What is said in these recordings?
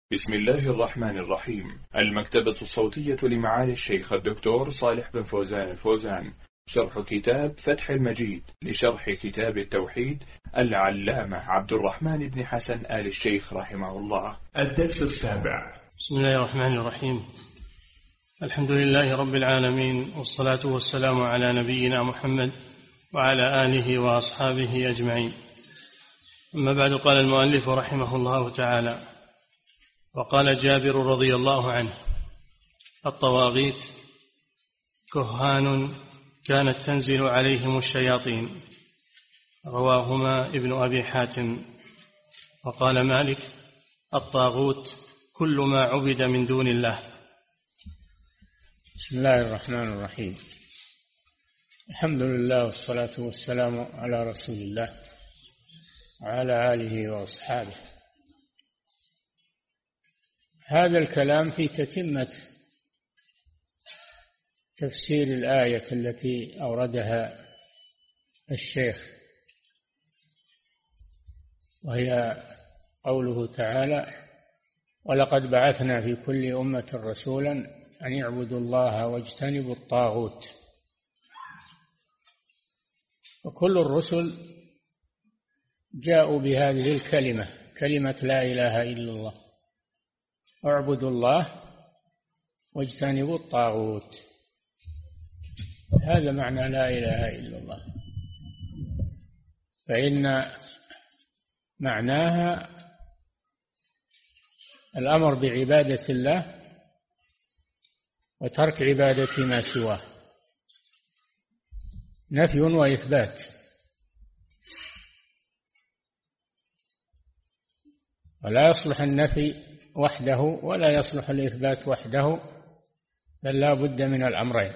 بسم الله الرحمن الرحيم. المكتبة الصوتية لمعالي الشيخ الدكتور صالح بن فوزان الفوزان، شرح كتاب فتح المجيد لشرح كتاب التوحيد العلامة عبد الرحمن بن حسن آل الشيخ رحمه الله. الدرس السابع. بسم الله الرحمن الرحيم. الحمد لله رب العالمين، والصلاة والسلام على نبينا محمد وعلى آله وأصحابه أجمعين. أما بعد، قال المؤلف رحمه الله تعالى: وقال جابر رضي الله عنه: الطواغيت كهان كانت تنزل عليهم الشياطين. رواهما ابن أبي حاتم. وقال مالك: الطاغوت كل ما عبد من دون الله. بسم الله الرحمن الرحيم. الحمد لله والصلاة والسلام على رسول الله وعلى آله وأصحابه. هذا الكلام في تتمة تفسير الآية التي أوردها الشيخ، وهي قوله تعالى: ولقد بعثنا في كل أمة رسولا أن يعبدوا الله واجتنبوا الطاغوت. وكل الرسل جاءوا بهذه الكلمة، كلمة لا إله إلا الله، اعبدوا الله واجتنبوا الطاغوت. هذا معنى لا إله إلا الله، فإن معناها الأمر بعبادة الله وترك عبادة ما سواه، نفي وإثبات. ولا يصلح النفي وحده ولا يصلح الإثبات وحده، بل لا بد من الأمرين،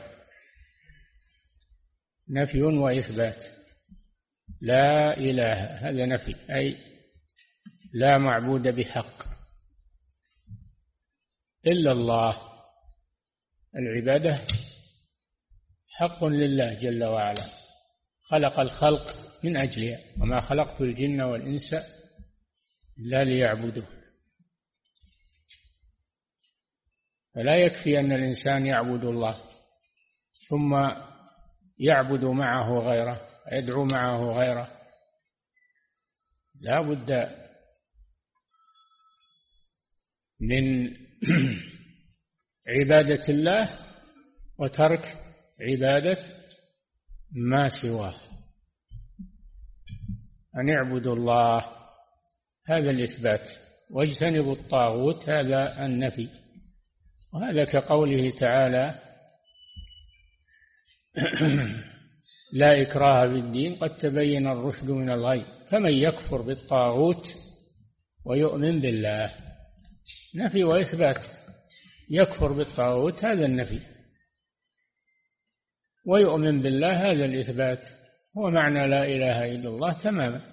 نفي وإثبات. لا إله هذا نفي، أي لا معبود بحق إلا الله. العبادة حق لله جل وعلا، خلق الخلق من أجلها، وما خلقت الجن والإنس إلا ليعبدوا. فلا يكفي أن الإنسان يعبد الله ثم يعبد معه غيره، يدعو معه غيره. لا بد من عبادة الله وترك عبادة ما سواه. أن يعبدوا الله هذا الإثبات، واجتنبوا الطاغوت هذا النفي. وهذا كقوله تعالى: لا إكراه في الدين قد تبين الرشد من الغي فمن يكفر بالطاغوت ويؤمن بالله. نفي وإثبات. يكفر بالطاغوت هذا النفي، ويؤمن بالله هذا الإثبات. هو معنى لا إله إلا الله تماما.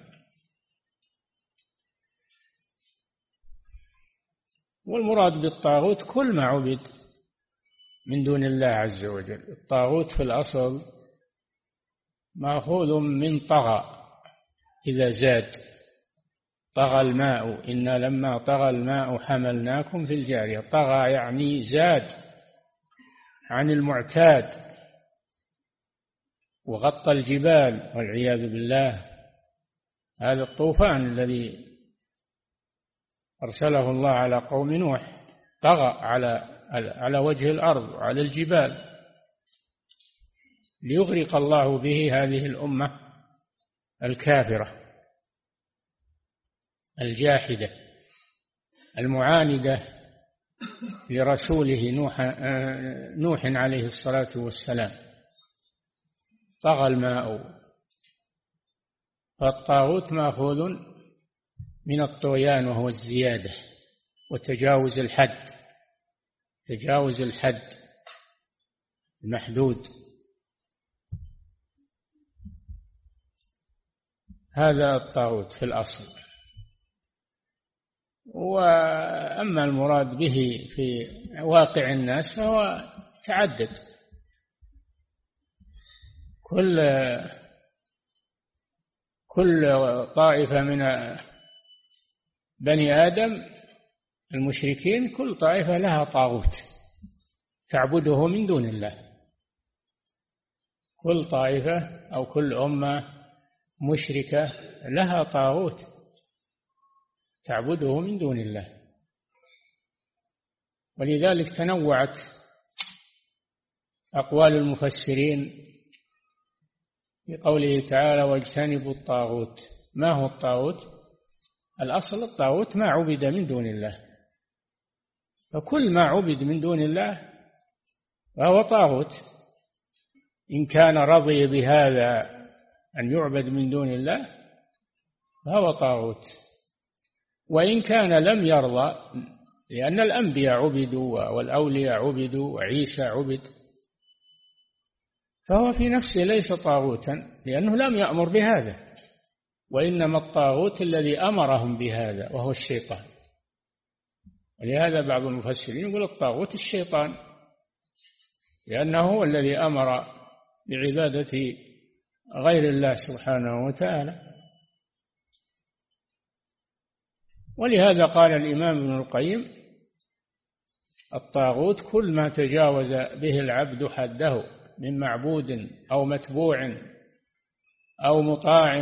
والمراد بالطاغوت كل ما عبد من دون الله عز وجل. الطاغوت في الأصل مأخوذ من طغى، إذا زاد. طغى الماء إنا لما طغى الماء حملناكم في الجارية. طغى يعني زاد عن المعتاد وغطى الجبال والعياذ بالله. هذا الطوفان الذي أرسله الله على قوم نوح طغى على وجه الأرض وعلى الجبال، ليغرق الله به هذه الأمة الكافرة الجاحدة المعاندة لرسوله نوح عليه الصلاة والسلام. طغى الماء. فالطاغوت مأخوذ من الطغيان، وهو الزيادة وتجاوز الحد، تجاوز الحد المحدود. هذا الطاغوت في الأصل. وأما المراد به في واقع الناس فهو تعدد. كل طائفة من بني آدم المشركين كل طائفة لها طاغوت تعبده من دون الله. كل طائفة أو كل أمة مشركة لها طاغوت تعبده من دون الله. ولذلك تنوعت أقوال المفسرين في قوله تعالى واجتنبوا الطاغوت. ما هو الطاغوت؟ الأصل الطاغوت ما عبد من دون الله، فكل ما عبد من دون الله فهو طاغوت. إن كان رضي بهذا أن يعبد من دون الله فهو طاغوت، وإن كان لم يرضى، لأن الأنبياء عبدوا والأولياء عبدوا وعيسى عبد، فهو في نفسه ليس طاغوتا لأنه لم يأمر بهذا، وإنما الطاغوت الذي أمرهم بهذا وهو الشيطان. ولهذا بعض المفسرين يقول الطاغوت الشيطان، لأنه هو الذي أمر بعبادة غير الله سبحانه وتعالى. ولهذا قال الإمام ابن القيم الطاغوت كل ما تجاوز به العبد حده من معبود أو متبوع أو مطاع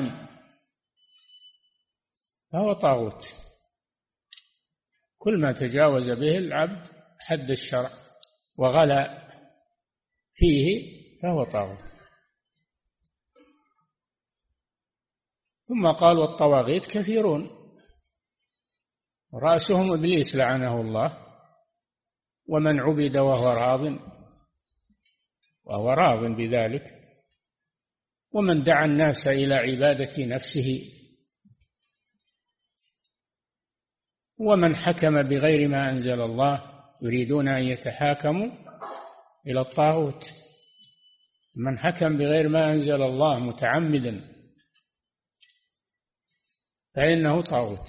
فهو طاغوت. كل ما تجاوز به العبد حد الشرع وغلا فيه فهو طاغوت. ثم قال والطواغيت كثيرون رأسهم إبليس لعنه الله، ومن عبد وهو راض بذلك، ومن دعا الناس إلى عبادة نفسه، ومن حكم بغير ما أنزل الله يريدون أن يتحاكموا إلى الطاغوت. من حكم بغير ما أنزل الله متعمدا فإنه طاغوت.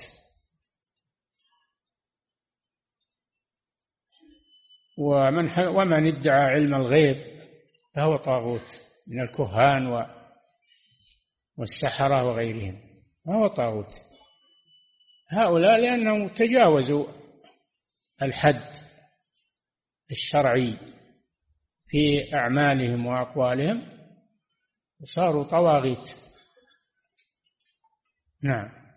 ومن ادعى علم الغيب فهو طاغوت من الكهان والسحرة وغيرهم، فهو طاغوت. هؤلاء لأنهم تجاوزوا الحد الشرعي في أعمالهم وأقوالهم وصاروا طواغيت. نعم.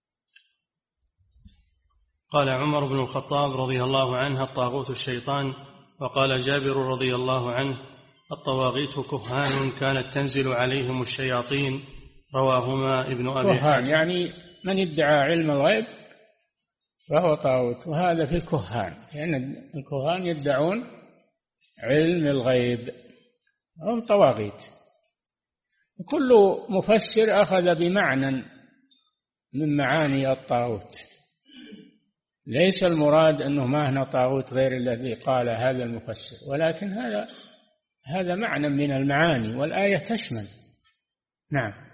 قال عمر بن الخطاب رضي الله عنه الطاغوت الشيطان. وقال جابر رضي الله عنه الطواغيت كهان كانت تنزل عليهم الشياطين. رواهما ابن أبي كهان يعني من ادعى علم الغيب فهو طاغوت، وهذا في الكهان، لأن الكهان يدعون علم الغيب هم طواغيت. كل مفسر أخذ بمعنى من معاني الطاغوت، ليس المراد أنه ما هنا طاغوت غير الذي قال هذا المفسر، ولكن هذا معنى من المعاني والآية تشمل. نعم.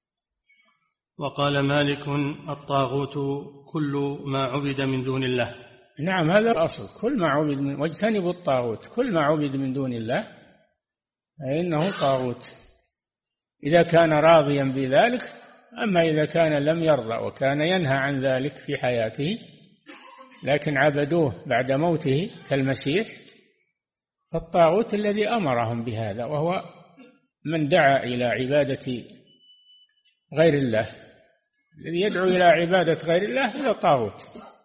وقال مالك الطاغوت كل ما عبد من دون الله. نعم، هذا الأصل، كل ما عبد واجتنبوا الطاغوت، كل ما عبد من دون الله فإنه طاغوت إذا كان راضيا بذلك. أما إذا كان لم يرضى وكان ينهى عن ذلك في حياته لكن عبدوه بعد موته كالمسيح فالطاغوت الذي أمرهم بهذا، وهو من دعا إلى عبادة غير الله. الذي يدعو إلى عبادة غير الله هذا طاغوت.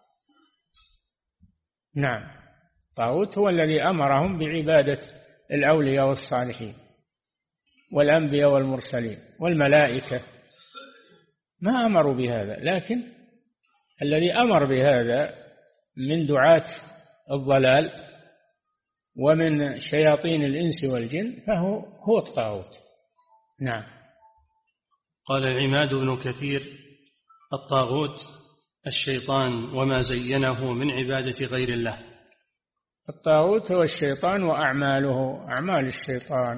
نعم، طاغوت هو الذي أمرهم بعبادة الأولياء والصالحين والأنبياء والمرسلين والملائكة، ما أمروا بهذا، لكن الذي أمر بهذا من دعاة الضلال ومن شياطين الإنس والجن فهو الطاغوت. نعم. قال العماد بن كثير الطاغوت الشيطان وما زينه من عبادة غير الله. الطاغوت هو الشيطان وأعماله، أعمال الشيطان،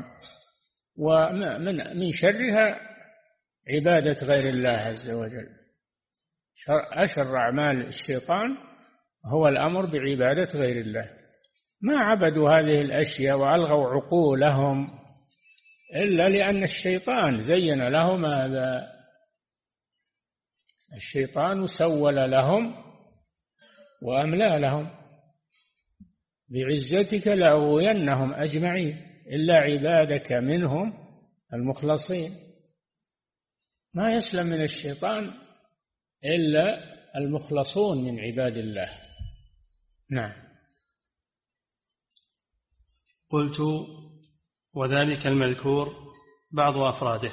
ومن شرها عبادة غير الله عز وجل. أشر أعمال الشيطان هو الأمر بعبادة غير الله. ما عبدوا هذه الأشياء وألغوا عقولهم إلا لأن الشيطان زين لهم هذا. الشيطان سول لهم وأملى لهم بعزتك لأغوينهم أجمعين إلا عبادك منهم المخلصين. ما يسلم من الشيطان إلا المخلصون من عباد الله. نعم. قلت: وذلك المذكور بعض أفراده.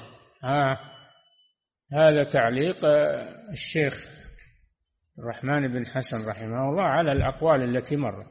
هذا تعليق الشيخ الرحمن بن حسن رحمه الله على الأقوال التي مرت.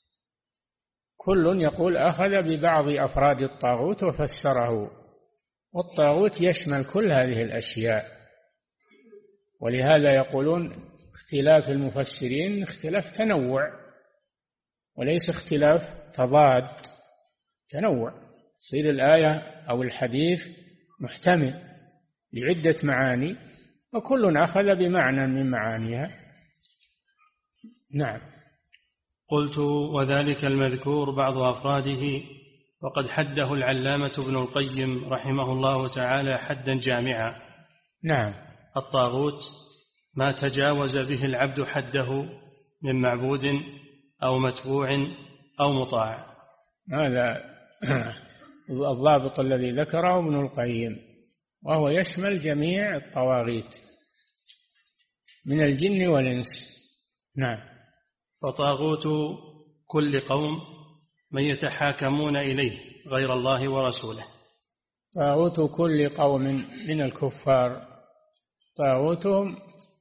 كل يقول أخذ ببعض أفراد الطاغوت وفسره، والطاغوت يشمل كل هذه الأشياء. ولهذا يقولون اختلاف المفسرين اختلاف تنوع وليس اختلاف تضاد. تنوع، تصير الآية أو الحديث محتمل لعدة معاني، وكل أخذ بمعنى من معانيها. نعم. قلت: وذلك المذكور بعض أفراده، وقد حده العلامة ابن القيم رحمه الله تعالى حدا جامعا. نعم. الطاغوت ما تجاوز به العبد حده من معبود أو متبوع أو مطاع. هذا الضابط الذي ذكره ابن القيم، وهو يشمل جميع الطواغيت من الجن والإنس. نعم. فطاغوت كل قوم من يتحاكمون إليه غير الله ورسوله. طاغوت كل قوم من الكفار، طاغوتهم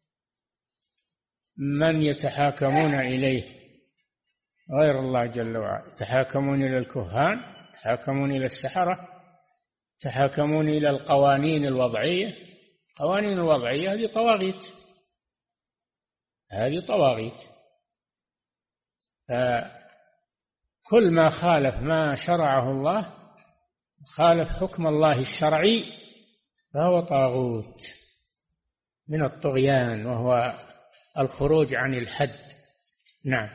من يتحاكمون إليه غير الله جل وعلا. يتحاكمون إلى الكهان، يتحاكمون إلى السحرة، يتحاكمون إلى القوانين الوضعية. القوانين الوضعية هذه طواغيت، هذه طواغيت. فكل ما خالف ما شرعه الله، خالف حكم الله الشرعي، فهو طاغوت من الطغيان، وهو الخروج عن الحد. نعم.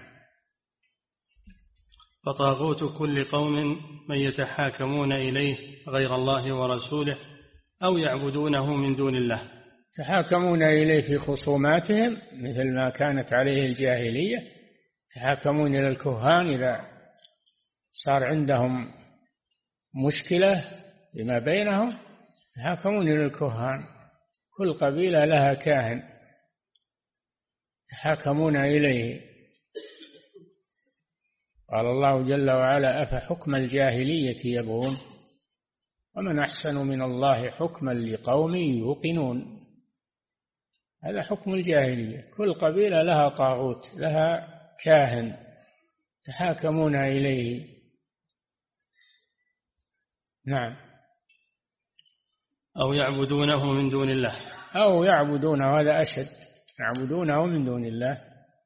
فطاغوت كل قوم من يتحاكمون إليه غير الله ورسوله أو يعبدونه من دون الله. يتحاكمون إليه في خصوماتهم مثل ما كانت عليه الجاهلية، يتحاكمون إلى الكهان إذا صار عندهم مشكلة بما بينهم، يتحاكمون إلى الكهان. كل قبيلة لها كاهن يتحاكمون إليه. قال الله جل وعلا: أفحكم الجاهلية يبغون ومن أحسن من الله حكما لقوم يوقنون. هذا حكم الجاهلية، كل قبيلة لها طاغوت، لها كاهن تحاكمون إليه. نعم. أو يعبدونه من دون الله. أو يعبدونه، هذا أشد، يعبدونه من دون الله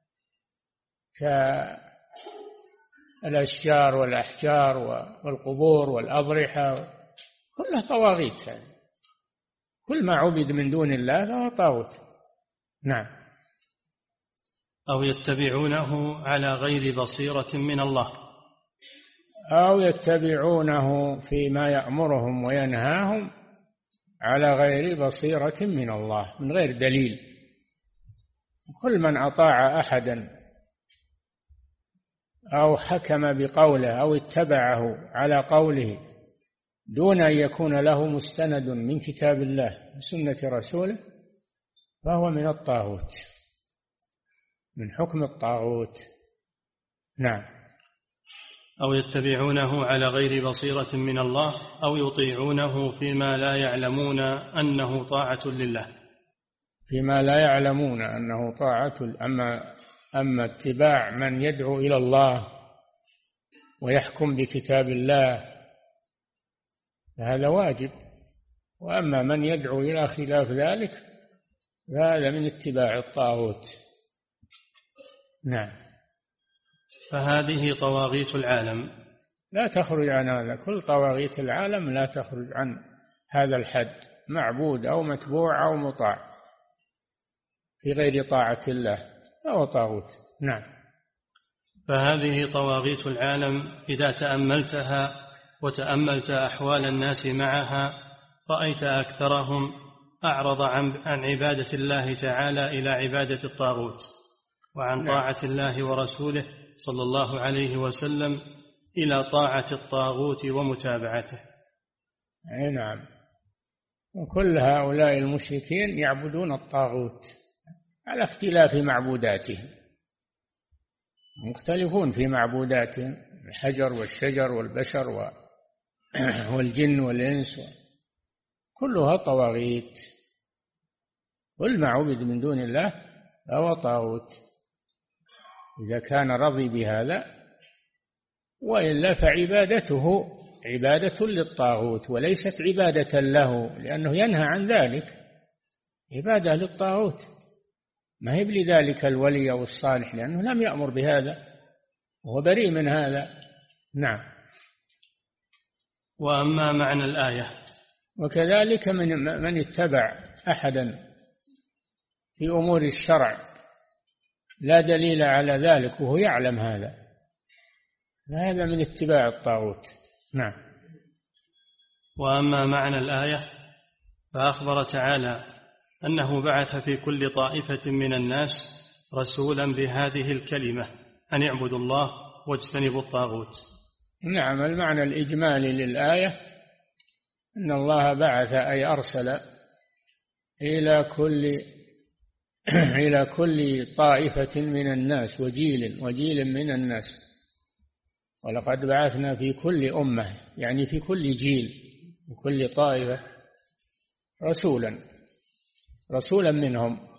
كالأشجار والأحجار والقبور والأضرحة، كلها طواغيت. كل ما عبد من دون الله فهو طاغوت. نعم. أو يتبعونه على غير بصيرة من الله. أو يتبعونه فيما يأمرهم وينهاهم على غير بصيرة من الله، من غير دليل. كل من أطاع أحدا أو حكم بقوله أو اتبعه على قوله دون أن يكون له مستند من كتاب الله وسنة رسوله فهو من الطاغوت، من حكم الطاغوت. نعم. أو يتبعونه على غير بصيرة من الله أو يطيعونه فيما لا يعلمون أنه طاعة لله. فيما لا يعلمون أنه طاعة. أما اتباع من يدعو إلى الله ويحكم بكتاب الله فهذا واجب، وأما من يدعو إلى خلاف ذلك فهذا من اتباع الطاغوت. نعم. فهذه طواغيت العالم لا تخرج عن هذا، كل طواغيت العالم لا تخرج عن هذا الحد، معبود أو متبوع أو مطاع في غير طاعة الله فهو طاغوت. نعم. فهذه طواغيت العالم إذا تأملتها وتأملت أحوال الناس معها رأيت أكثرهم أعرض عن عبادة الله تعالى إلى عبادة الطاغوت، وعن طاعة الله ورسوله صلى الله عليه وسلم إلى طاعة الطاغوت ومتابعته. أي نعم. وكل هؤلاء المشركين يعبدون الطاغوت على اختلاف معبوداتهم، مختلفون في معبوداتهم، الحجر والشجر والبشر والجن والإنس كلها طواغيت. كل ما عبد من دون الله فهو طاغوت إذا كان رضي بهذا، وإلا فعبادته عبادة للطاغوت وليست عبادة له، لأنه ينهى عن ذلك، عبادة للطاغوت، ما هي لذلك الولي أو الصالح، لأنه لم يأمر بهذا وهو بريء من هذا. نعم. وأما معنى الآية. وكذلك من اتبع أحدا في أمور الشرع لا دليل على ذلك وهو يعلم هذا من اتباع الطاغوت. نعم. وأما معنى الآية فأخبر تعالى أنه بعث في كل طائفة من الناس رسولا بهذه الكلمة أن يعبدوا الله واجتنبوا الطاغوت. نعم. المعنى الإجمالي للآية أن الله بعث أي أرسل إلى كل طائفة من الناس وجيل من الناس. ولقد بعثنا في كل أمة، يعني في كل جيل وكل طائفة رسولا منهم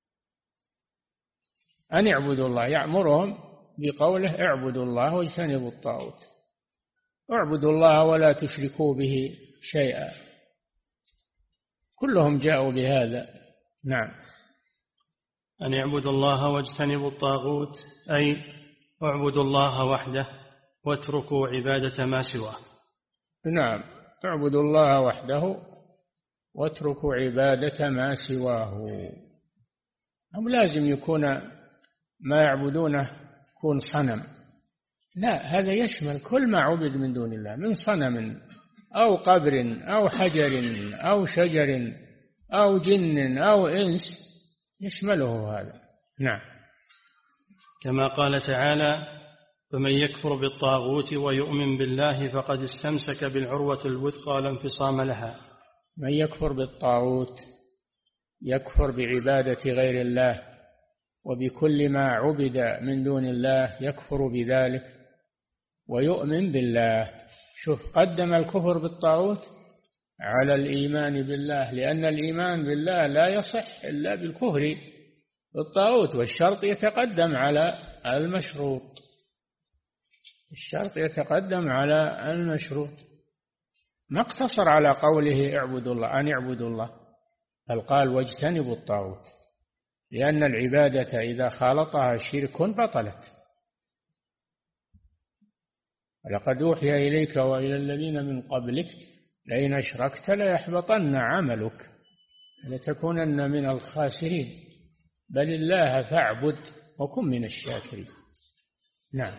أن يعبدوا الله، يأمرهم بقوله اعبدوا الله واجتنبوا الطاغوت، اعبدوا الله ولا تشركوا به شيئا. كلهم جاءوا بهذا. نعم. أن يعبدوا الله واجتنبوا الطاغوت أي اعبدوا الله وحده واتركوا عبادة ما سواه. نعم. اعبدوا الله وحده واتركوا عبادة ما سواه. هم لازم يكون ما يعبدونه يكون صنم، لا، هذا يشمل كل ما عبد من دون الله من صنم أو قبر أو حجر أو شجر أو جن أو إنس، يشمله هذا. نعم. كما قال تعالى فمن يكفر بالطاغوت ويؤمن بالله فقد استمسك بالعروة الوثقى لا انفصام لها. من يكفر بالطاغوت يكفر بعبادة غير الله وبكل ما عبد من دون الله، يكفر بذلك ويؤمن بالله. شوف، قدم الكفر بالطاغوت على الإيمان بالله، لأن الإيمان بالله لا يصح إلا بالكفر بالطاغوت، والشرط يتقدم على المشروط. الشرط يتقدم على المشروط. ما اقتصر على قوله اعبدوا الله، أن يعبدوا الله، بل قال واجتنبوا الطاغوت، لأن العبادة إذا خالطها شرك بطلت. ولقد أوحي إليك وإلى الذين من قبلك لئن أشركت ليحبطن عملك ولتكونن من الخاسرين، بل الله فاعبد وكن من الشاكرين. نعم.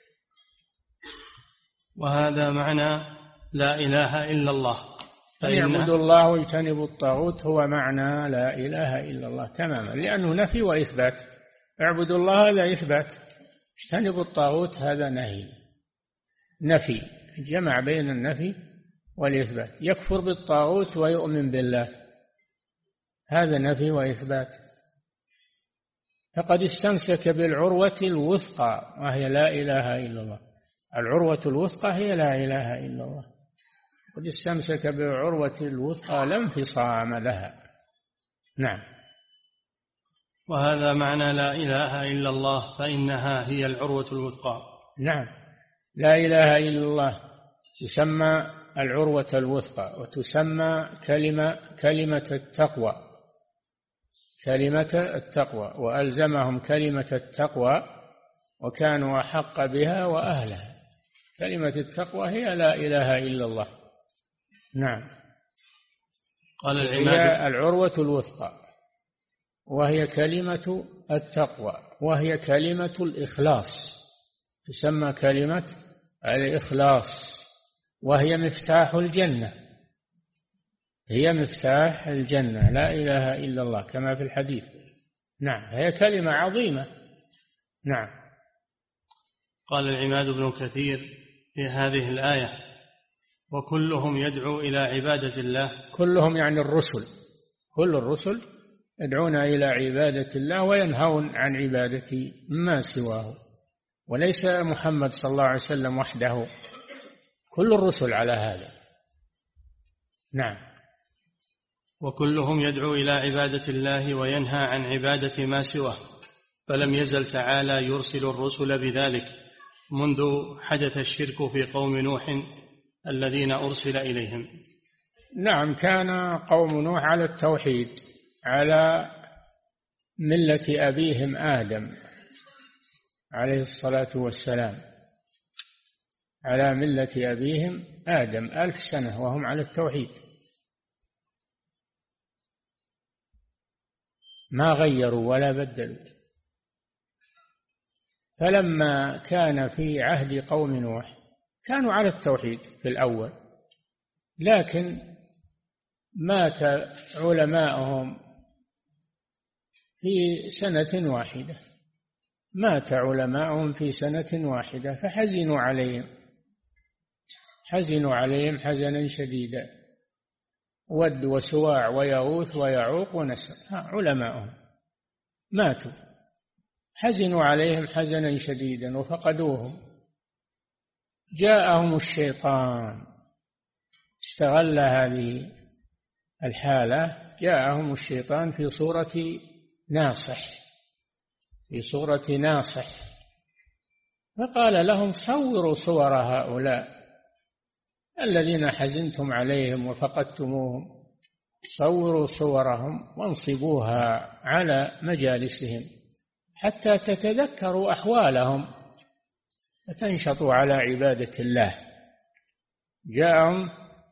وهذا معنى لا إله إلا الله. يعبدوا الله ويجتنبوا الطاغوت هو معنى لا إله إلا الله تماما، لأنه نفي وإثبات. اعبدوا الله هذا إثبات، اجتنبوا الطاغوت هذا نفي، جمع بين النفي والإثبات. يكفر بالطاغوت ويؤمن بالله، هذا نفي وإثبات. فقد استمسك بالعروة الوثقى وهي لا إله إلا الله. العروة الوثقى هي لا إله إلا الله. قد استمسك بالعروة الوثقى لا انفصام لها. نعم. وهذا معنى لا إله إلا الله، فإنها هي العروة الوثقى. نعم. لا إله إلا الله تسمى العروة الوثقى، وتسمى كلمة التقوى، وألزمهم كلمة التقوى وكانوا أحق بها وأهلها. كلمة التقوى هي لا إله إلا الله. نعم. قال هي العروة الوثقى، وهي كلمة التقوى، وهي كلمة الإخلاص، تسمى كلمة الإخلاص، وهي مفتاح الجنة. هي مفتاح الجنة لا إله إلا الله كما في الحديث. نعم. هي كلمة عظيمة نعم. قال العماد بن كثير في هذه الآية: وكلهم يدعو إلى عبادة الله. كلهم يعني الرسل، كل الرسل يدعون إلى عبادة الله وينهون عن عبادة ما سواه، وليس محمد صلى الله عليه وسلم وحده، كل الرسل على هذا. نعم. وكلهم يدعو إلى عبادة الله وينهى عن عبادة ما سواه، فلم يزل تعالى يرسل الرسل بذلك منذ حدث الشرك في قوم نوح الذين أرسل إليهم. نعم، كان قوم نوح على التوحيد، على ملة أبيهم آدم عليه الصلاة والسلام، على ملة أبيهم آدم 1000 سنة وهم على التوحيد، ما غيروا ولا بدلوا. فلما كان في عهد قوم نوح كانوا على التوحيد في الأول، لكن مات علماءهم في سنة واحدة، مات علماءهم في سنة واحدة، فحزنوا عليهم، حزنوا عليهم حزنا شديدا. ود وسواع ويغوث ويعوق ونسر علماءهم ماتوا، حزنوا عليهم حزنا شديدا وفقدوهم. جاءهم الشيطان، استغل هذه الحالة، جاءهم الشيطان في صورة ناصح، في صورة ناصح، فقال لهم: صوروا صور هؤلاء الذين حزنتم عليهم وفقدتموهم، صوروا صورهم وانصبوها على مجالسهم حتى تتذكروا أحوالهم وتنشطوا على عبادة الله. جاءهم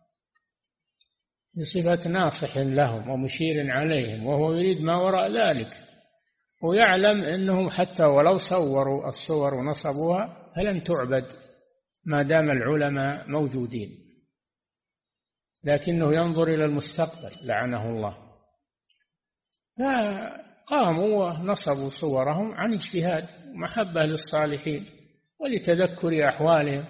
بصفة ناصح لهم ومشير عليهم، وهو يريد ما وراء ذلك، ويعلم أنهم حتى ولو صوروا الصور ونصبوها فلن تعبد ما دام العلماء موجودين، لكنه ينظر إلى المستقبل لعنه الله. فقاموا ونصبوا صورهم عن اجتهاد ومحبة للصالحين ولتذكر أحوالهم،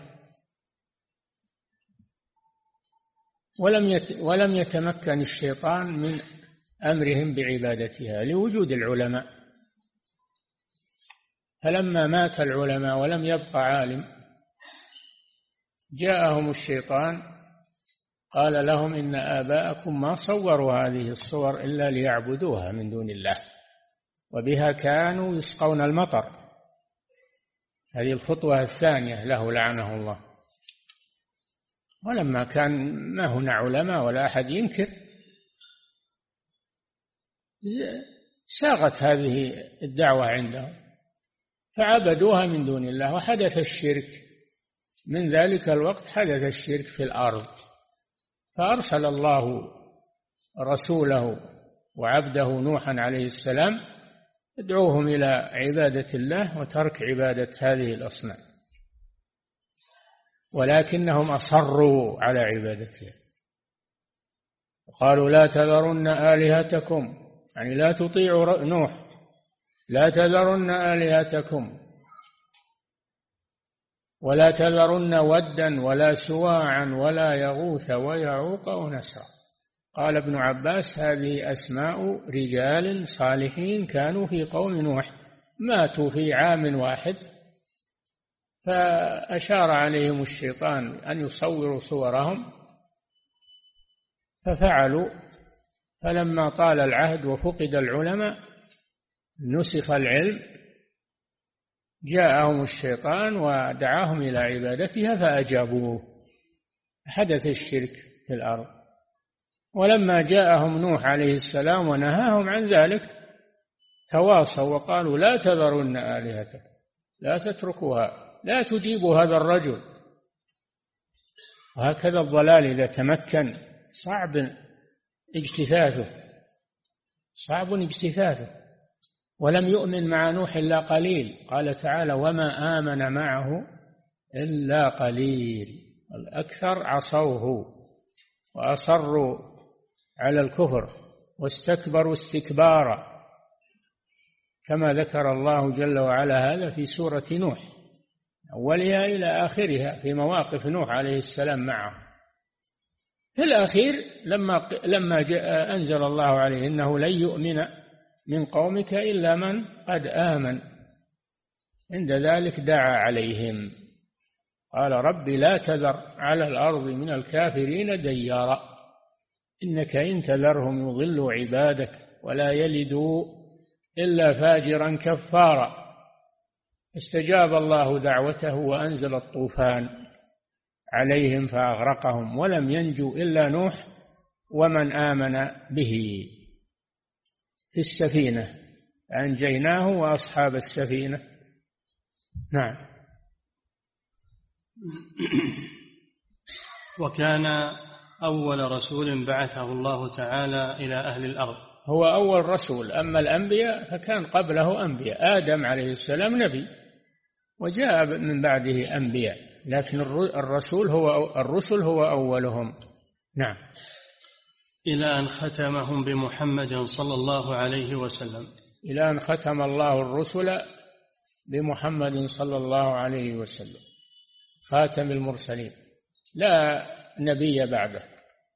ولم يتمكن الشيطان من أمرهم بعبادتها لوجود العلماء. فلما مات العلماء ولم يبق عالم، جاءهم الشيطان قال لهم: إن آباءكم ما صوروا هذه الصور إلا ليعبدوها من دون الله، وبها كانوا يسقون المطر. هذه الخطوة الثانية له لعنه الله. ولما كان ما هنا علماء ولا أحد ينكر، ساغت هذه الدعوة عندهم فعبدوها من دون الله، وحدث الشرك. من ذلك الوقت حدث الشرك في الأرض، فأرسل الله رسوله وعبده نوحا عليه السلام يدعوهم إلى عبادة الله وترك عبادة هذه الأصنام، ولكنهم أصروا على عبادتها. قالوا: لا تذرن آلهتكم، يعني لا تطيعوا نوح، لا تذرن آلهتكم ولا تذرن ودا ولا سواعا ولا يغوث ويعوق ونسرا. قال ابن عباس: هذه أسماء رجال صالحين كانوا في قوم نوح، ماتوا في عام واحد، فأشار عليهم الشيطان أن يصوروا صورهم ففعلوا. فلما طال العهد وفقد العلماء نسخ العلم، جاءهم الشيطان ودعاهم إلى عبادتها فأجابوه، حدث الشرك في الأرض. ولما جاءهم نوح عليه السلام ونهاهم عن ذلك تواصوا وقالوا: لا تذرن آلهتكم، لا تتركوها، لا تجيبوا هذا الرجل. وهكذا الضلال إذا تمكن صعب اجتثاثه. ولم يؤمن مع نوح إلا قليل، قال تعالى: وما آمن معه إلا قليل، الأكثر عصوه وأصروا على الكفر واستكبروا استكبارا. كما ذكر الله جل وعلا هذا في سورة نوح أولها إلى آخرها في مواقف نوح عليه السلام معه. في الأخير لما أنزل الله عليه إنه لن يؤمن من قومك إلا من قد آمن، عند ذلك دعا عليهم قال رب لا تذر على الأرض من الكافرين ديارا إنك إن تذرهم يضلوا عبادك ولا يلدوا إلا فاجرا كفارا. استجاب الله دعوته وأنزل الطوفان عليهم فأغرقهم، ولم ينجو إلا نوح ومن آمن به في السفينة، أنجيناه وأصحاب السفينة. نعم. وكان أول رسول بعثه الله تعالى إلى أهل الأرض. هو أول رسول، أما الأنبياء فكان قبله أنبياء. آدم عليه السلام نبي وجاء من بعده أنبياء، لكن الرسل هو أولهم. نعم. إلى أن ختمهم بمحمد صلى الله عليه وسلم. إلى أن ختم الله الرسل بمحمد صلى الله عليه وسلم خاتم المرسلين، لا نبي بعده،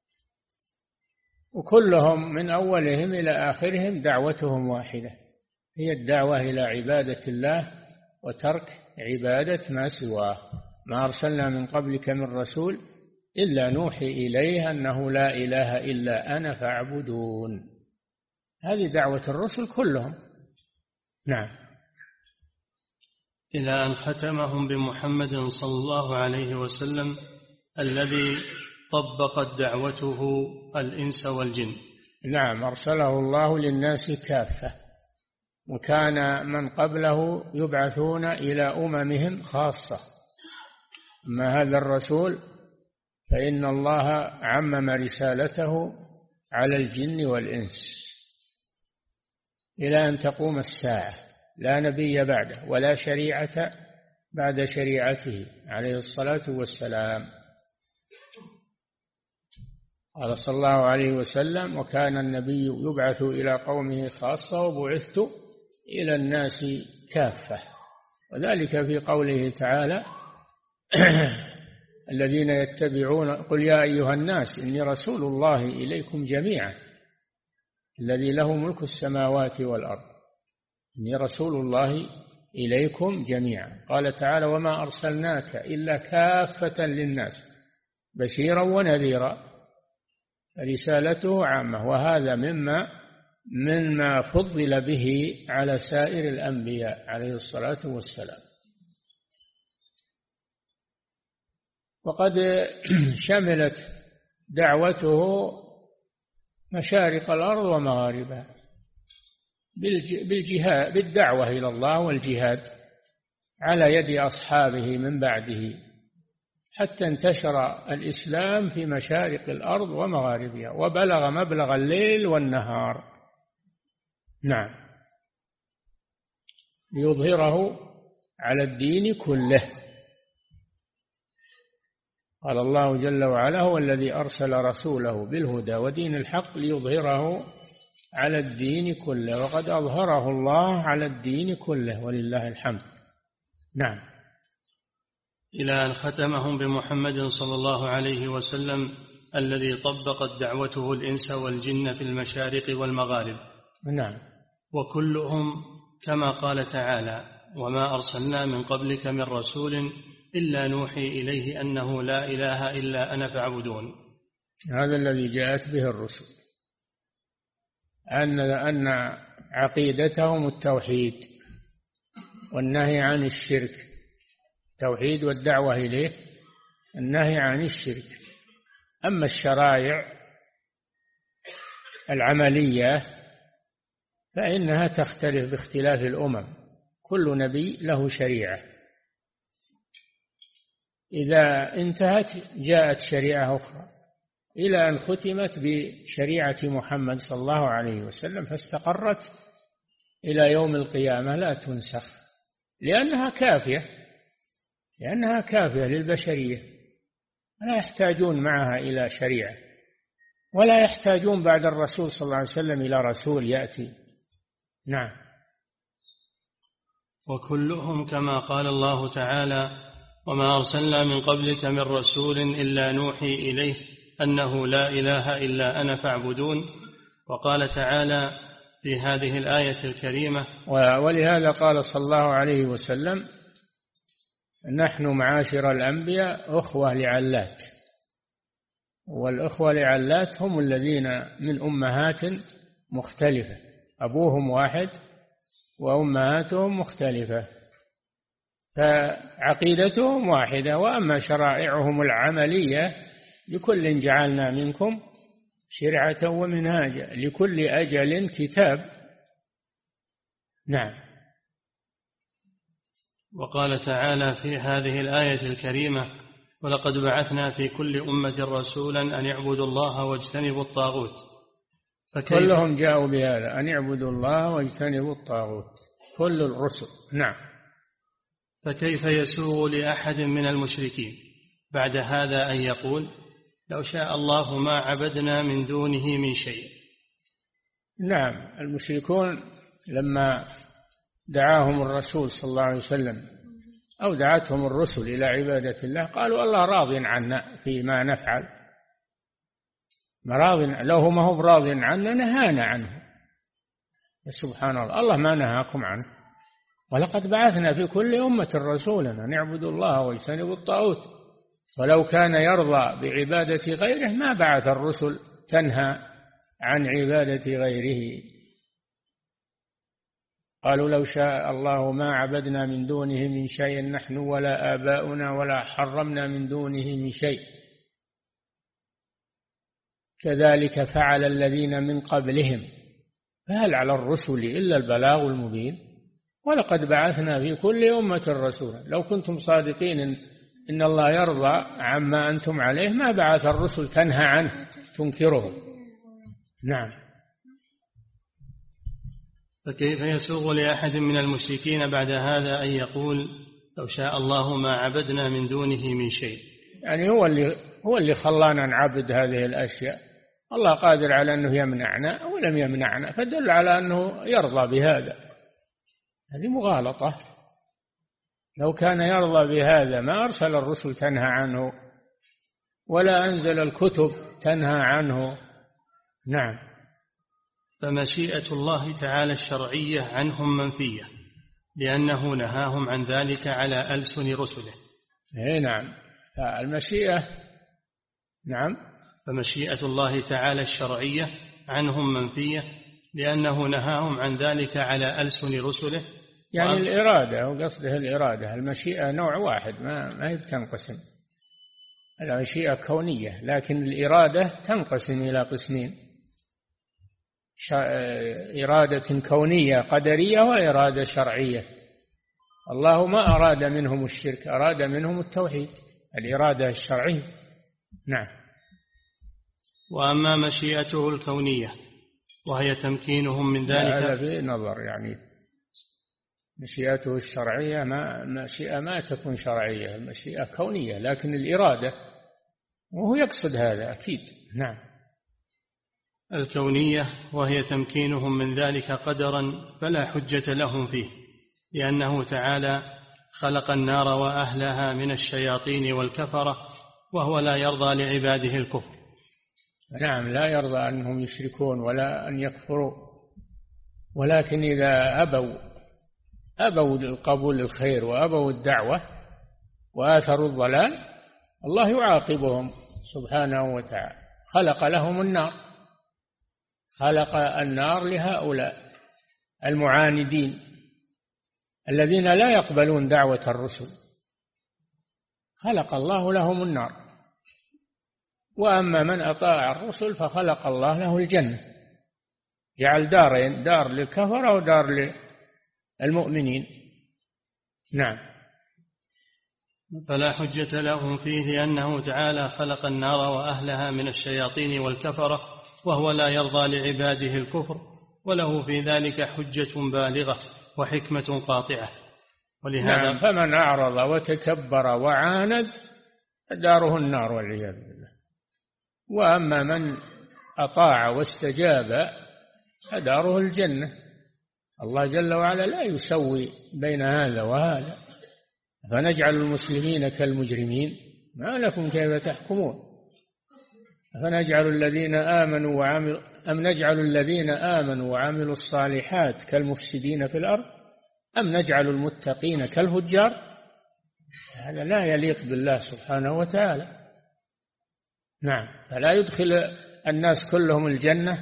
وكلهم من أولهم إلى آخرهم دعوتهم واحدة، هي الدعوة إلى عبادة الله وترك عبادة ما سواه. ما أرسلنا من قبلك من رسول إلا نوحي إليه أنه لا إله إلا أنا فاعبدون. هذه دعوة الرسل كلهم. نعم. إلى أن ختمهم بمحمد صلى الله عليه وسلم الذي طبقت دعوته الإنس والجن. نعم، أرسله الله للناس كافة، وكان من قبله يبعثون إلى أممهم خاصة، أما هذا الرسول فإن الله عمم رسالته على الجن والإنس إلى أن تقوم الساعة، لا نبي بعده ولا شريعة بعد شريعته عليه الصلاة والسلام. قال صلى الله عليه وسلم وكان النبي يبعث إلى قومه خاصة وبعثت إلى الناس كافة، وذلك في قوله تعالى الذين يتبعون قل يا أيها الناس إني رسول الله إليكم جميعا الذي له ملك السماوات والأرض إني رسول الله إليكم جميعا. قال تعالى وما أرسلناك إلا كافة للناس بشيرا ونذيرا، رسالته عامة، وهذا مما فضل به على سائر الأنبياء عليه الصلاة والسلام. وقد شملت دعوته مشارق الأرض ومغاربها بالدعوة إلى الله والجهاد على يد أصحابه من بعده، حتى انتشر الإسلام في مشارق الأرض ومغاربها وبلغ مبلغ الليل والنهار. نعم، ليظهره على الدين كله. قال الله جل وعلا هو الذي أرسل رسوله بالهدى ودين الحق ليظهره على الدين كله، وقد أظهره الله على الدين كله ولله الحمد. نعم. إلى أن ختمهم بمحمد صلى الله عليه وسلم الذي طبقت دعوته الإنس والجن في المشارق والمغارب. نعم. وكلهم كما قال تعالى وما أرسلنا من قبلك من رسول إلا نوحي إليه أنه لا إله إلا أنا فاعبدون. هذا الذي جاءت به الرسل، أن عقيدتهم التوحيد والنهي عن الشرك، التوحيد والدعوة إليه، النهي عن الشرك. أما الشرائع العملية فإنها تختلف باختلاف الأمم، كل نبي له شريعة، إذا انتهت جاءت شريعة أخرى إلى أن ختمت بشريعة محمد صلى الله عليه وسلم فاستقرت إلى يوم القيامة لا تنسخ، لأنها كافية للبشرية، لا يحتاجون معها إلى شريعة، ولا يحتاجون بعد الرسول صلى الله عليه وسلم إلى رسول يأتي. نعم. وكلهم كما قال الله تعالى: وما أرسلنا من قبلك من رسول إلا نوحي إليه أنه لا إله إلا أنا فاعبدون. وقال تعالى في هذه الآية الكريمة: ولهذا قال صلى الله عليه وسلم: نحن معاشر الأنبياء أخوة لعلات، والأخوة لعلات هم الذين من أمهات مختلفة، أبوهم واحد وأمهاتهم مختلفة، فعقيدتهم واحدة، وأما شرائعهم العملية لكل جعلنا منكم شرعة ومنهاجا لكل أجل كتاب. نعم. وقال تعالى في هذه الآية الكريمة: ولقد بعثنا في كل أمة رسولا أن يعبدوا الله واجتنبوا الطاغوت. كلهم جاءوا بهذا، أن يعبدوا الله واجتنبوا الطاغوت، كل الرسل. نعم. فكيف يسوغ لأحد من المشركين بعد هذا أن يقول: لو شاء الله ما عبدنا من دونه من شيء؟ نعم، المشركون لما دعاهم الرسول صلى الله عليه وسلم أو دعتهم الرسل إلى عبادة الله قالوا: الله راض عنا فيما نفعل، لو ما هو راض عنا نهانا عنه. سبحان الله، الله ما نهاكم عنه. ولقد بعثنا في كل أمة رسولا أن يعبدوا الله واجتنبوا الطاغوت، ولو كان يرضى بعبادة غيره ما بعث الرسل تنهى عن عبادة غيره. قالوا: لو شاء الله ما عبدنا من دونه من شيء نحن ولا آباؤنا ولا حرمنا من دونه من شيء كذلك فعل الذين من قبلهم فهل على الرسل إلا البلاغ المبين. ولقد بعثنا في كل أمة رسولا. لو كنتم صادقين إن الله يرضى عما أنتم عليه ما بعث الرسل تنهى عنه تنكره. نعم. فكيف يسوغ لأحد من المشركين بعد هذا أن يقول: لو شاء الله ما عبدنا من دونه من شيء؟ يعني هو اللي خلانا نعبد هذه الأشياء. الله قادر على أنه يمنعنا ولم يمنعنا، فدل على أنه يرضى بهذا. هذه مغالطة. لو كان يرضى بهذا ما أرسل الرسل تنهى عنه ولا أنزل الكتب تنهى عنه. نعم. فمشيئة الله تعالى الشرعية عنهم منفية لأنه نهاهم عن ذلك على ألسن رسله. نعم. المشيئة. نعم. فمشيئة الله تعالى الشرعية عنهم منفية لأنه نهاهم عن ذلك على ألسن رسله. يعني الإرادة، وقصده الإرادة. المشيئة نوع واحد ما هي بتنقسم. المشيئة كونية، لكن الإرادة تنقسم إلى قسمين: إرادة كونية قدرية وإرادة شرعية. الله ما أراد منهم الشرك، أراد منهم التوحيد، الإرادة الشرعية. نعم. وأما مشيئته الكونية وهي تمكينهم من ذلك، هذا في نظر. يعني مشيئته الشرعية مشيئة ما تكون شرعية، المشيئة كونية، لكن الإرادة وهو يقصد هذا أكيد. نعم. الكونية وهي تمكينهم من ذلك قدرا فلا حجة لهم فيه، لأنه تعالى خلق النار وأهلها من الشياطين والكفرة وهو لا يرضى لعباده الكفر. نعم، لا يرضى أنهم يشركون ولا أن يكفروا، ولكن إذا أبوا القبول الخير وأبوا الدعوة وآثروا الضلال الله يعاقبهم سبحانه وتعالى. خلق لهم النار، خلق النار لهؤلاء المعاندين الذين لا يقبلون دعوة الرسل، خلق الله لهم النار. وأما من أطاع الرسل فخلق الله له الجنة، جعل دارين: دار للكفرة ودار للمؤمنين. نعم. فلا حجة لهم فيه لأنه تعالى خلق النار وأهلها من الشياطين والكفرة وهو لا يرضى لعباده الكفر، وله في ذلك حجة بالغة وحكمة قاطعة. ولهذا نعم. فمن أعرض وتكبر وعاند داره النار والعياذ بالله. وأما من أطاع واستجاب فداره الجنة. الله جل وعلا لا يسوي بين هذا وهذا. فنجعل المسلمين كالمجرمين ما لكم كيف تحكمون. فنجعل الذين آمنوا وعملوا أم نجعل الذين آمنوا وعملوا الصالحات كالمفسدين في الأرض أم نجعل المتقين كالفجار. هذا لا يليق بالله سبحانه وتعالى. نعم. فلا يدخل الناس كلهم الجنة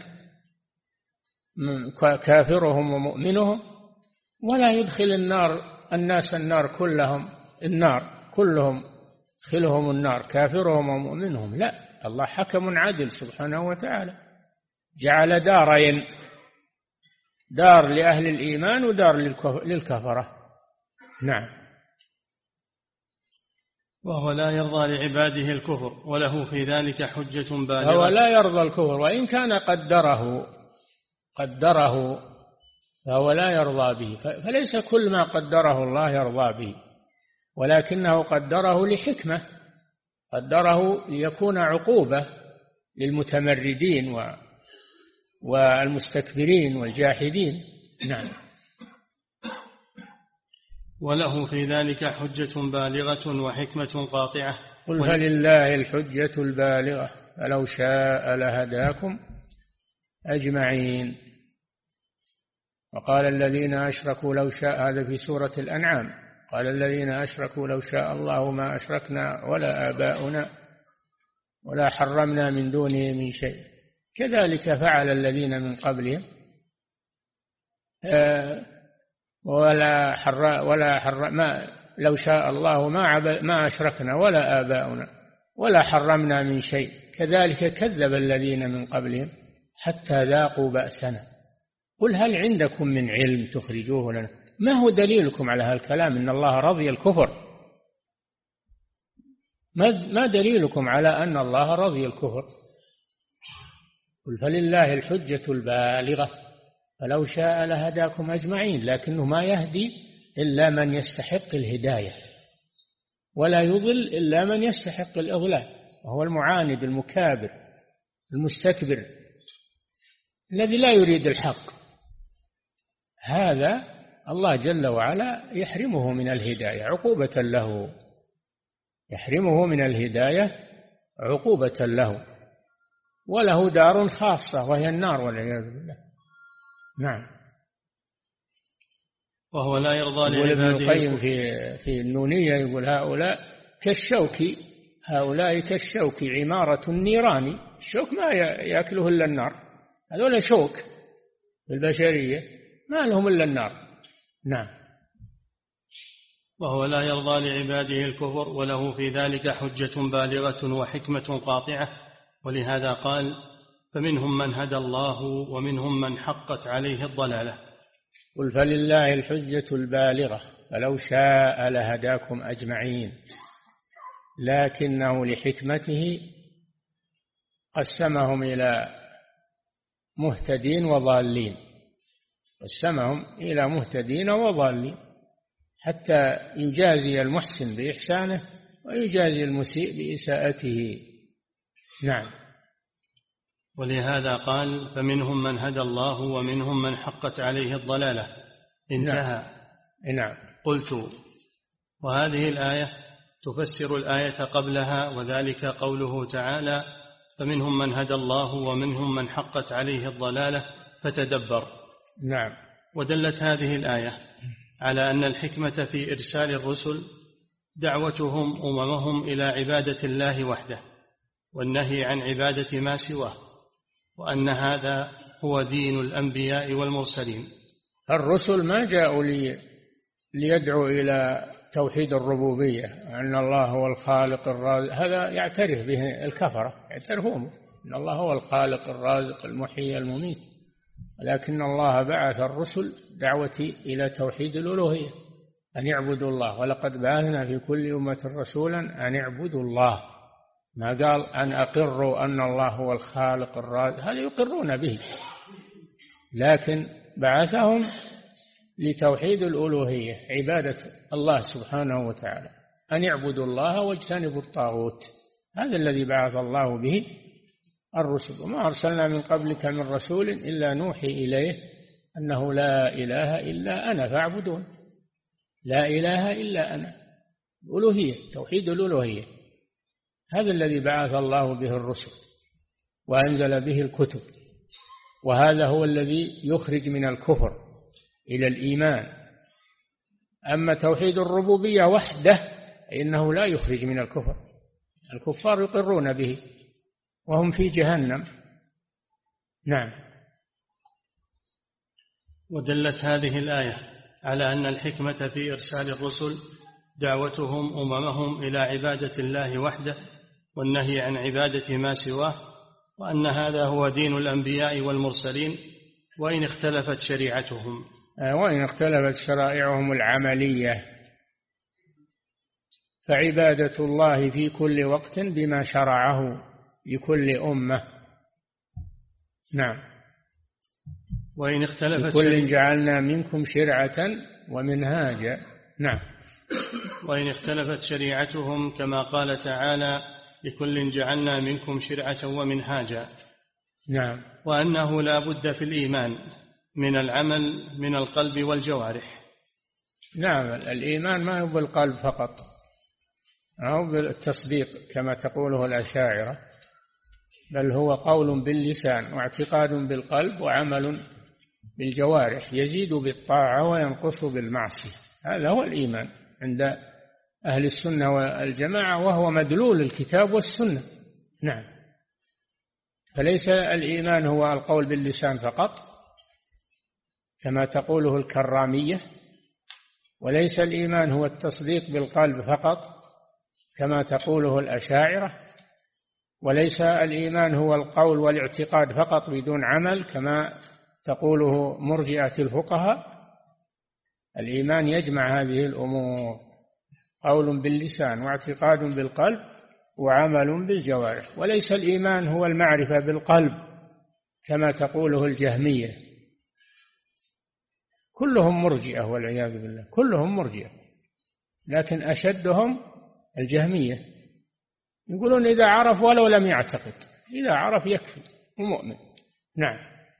كافرهم ومؤمنهم، ولا يدخل الناس النار كلهم يدخلهم النار كافرهم ومؤمنهم. لا، الله حكم عدل سبحانه وتعالى، جعل دارين، دار لأهل الإيمان ودار للكفرة. نعم. وهو لا يرضى لعباده الكفر وله في ذلك حجة بالغة. هو لا يرضى الكفر، وإن كان قدره فهو لا يرضى به. فليس كل ما قدره الله يرضى به، ولكنه قدره لحكمة، قدره ليكون عقوبة للمتمردين والمستكبرين والجاحدين. نعم. وله في ذلك حجة بالغة وحكمة قاطعة. قل فلله الحجة البالغة فلو شاء لهداكم أجمعين. وقال الذين أشركوا لو شاء، هذا في سورة الأنعام، قال الذين أشركوا لو شاء الله ما أشركنا ولا آباؤنا ولا حرمنا من دونه من شيء كذلك فعل الذين من قبلهم لو شاء الله ما أشركنا ولا آباؤنا ولا حرمنا من شيء كذلك كذب الذين من قبلهم حتى ذاقوا بأسنا قل هل عندكم من علم تخرجوه لنا. ما هو دليلكم على هالكلام إن الله رضي الكفر؟ ما دليلكم على أن الله رضي الكفر؟ قل فلله الحجة البالغة فلو شاء لهداكم أجمعين، لكنه ما يهدي إلا من يستحق الهداية، ولا يضل إلا من يستحق الإضلال، وهو المعاند المكابر المستكبر الذي لا يريد الحق. هذا الله جل وعلا يحرمه من الهداية عقوبة له، يحرمه من الهداية عقوبة له، وله دار خاصة وهي النار والعياذ بالله. نعم. وهو لا يرضى لعباده. ابن القيم في النونية يقول هؤلاء كالشوك عمارة النيران. الشوك ما يأكله إلا النار، هذول شوك بالبشرية ما لهم إلا النار. نعم. وهو لا يرضى لعباده الكفر وله في ذلك حجة بالغة وحكمة قاطعة، ولهذا قال فمنهم من هدى الله ومنهم من حقت عليه الضلالة. قل فلله الحجة البالغة فلو شاء لهداكم أجمعين لكنه لحكمته قسمهم إلى مهتدين وضالين، قسمهم إلى مهتدين وضالين حتى يجازي المحسن بإحسانه ويجازي المسيء بإساءته. نعم. ولهذا قال فمنهم من هدى الله ومنهم من حقت عليه الضلالة. انتهى. نعم. قلت وهذه الآية تفسر الآية قبلها، وذلك قوله تعالى فمنهم من هدى الله ومنهم من حقت عليه الضلالة فتدبر. نعم. ودلت هذه الآية على أن الحكمة في إرسال الرسل دعوتهم أممهم إلى عبادة الله وحده والنهي عن عبادة ما سواه، وأن هذا هو دين الأنبياء والمرسلين. الرسل ما جاءوا ليدعوا إلى توحيد الربوبية أن الله هو الخالق الرازق، هذا يعترف به الكفرة، يعترفون أن الله هو الخالق الرازق المحيي المميت، ولكن الله بعث الرسل دعوة إلى توحيد الألوهية أن يعبدوا الله، ولقد بعثنا في كل أمة رسولا أن يعبدوا الله، ما قال أن أقروا أن الله هو الخالق الرازق، هذا يقرون به، لكن بعثهم لتوحيد الألوهية عبادة الله سبحانه وتعالى، أن يعبدوا الله واجتنبوا الطاغوت، هذا الذي بعث الله به الرسل. وما أرسلنا من قبلك من رسول إلا نوحي إليه أنه لا إله إلا أنا فاعبدون. لا إله إلا أنا، الألوهية، توحيد الألوهية، هذا الذي بعث الله به الرسل وأنزل به الكتب، وهذا هو الذي يخرج من الكفر إلى الإيمان. أما توحيد الربوبية وحده إنه لا يخرج من الكفر، الكفار يقرون به وهم في جهنم. نعم. ودلت هذه الآية على أن الحكمة في إرسال الرسل دعوتهم أممهم إلى عبادة الله وحده والنهي عن عبادة ما سواه، وأن هذا هو دين الأنبياء والمرسلين وإن اختلفت شريعتهم. وإن اختلفت شرائعهم العملية، فعبادة الله في كل وقت بما شرعه لكل أمة. نعم. وإن اختلفت لكل جعلنا منكم شرعة ومنهاجا. نعم. وإن اختلفت شريعتهم كما قال تعالى لكل جعلنا منكم شرعة ومنهاجا. نعم. وأنه لا بد في الإيمان من العمل من القلب والجوارح. نعم، الإيمان ما هو بالقلب فقط أو بالتصديق كما تقوله الأشاعرة، بل هو قول باللسان واعتقاد بالقلب وعمل بالجوارح، يزيد بالطاعة وينقص بالمعصية. هذا هو الإيمان عند أهل السنة والجماعة، وهو مدلول الكتاب والسنة. نعم. فليس الإيمان هو القول باللسان فقط كما تقوله الكرامية، وليس الإيمان هو التصديق بالقلب فقط كما تقوله الأشاعرة، وليس الإيمان هو القول والاعتقاد فقط بدون عمل كما تقوله مرجئة الفقهاء. الإيمان يجمع هذه الأمور، قول باللسان واعتقاد بالقلب وعمل بالجوارح. وليس الإيمان هو المعرفة بالقلب كما تقوله الجهمية، كلهم مرجئة والعياذ بالله، كلهم مرجئة، لكن أشدهم الجهمية، يقولون إذا عرف ولو لم يعتقد، إذا عرف يكفي ومؤمن. نعم.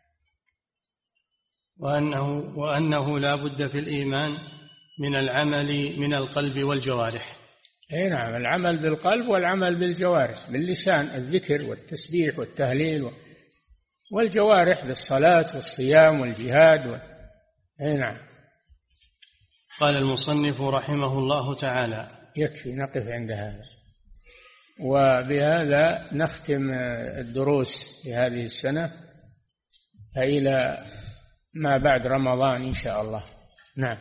وأنه لا بد في الإيمان من العمل من القلب والجوارح. أي نعم، العمل بالقلب والعمل بالجوارح، باللسان الذكر والتسبيح والتهليل، والجوارح بالصلاة والصيام والجهاد أي نعم. قال المصنف رحمه الله تعالى. يكفي نقف عند هذا، وبهذا نختم الدروس في هذه السنة فإلى ما بعد رمضان إن شاء الله. نعم.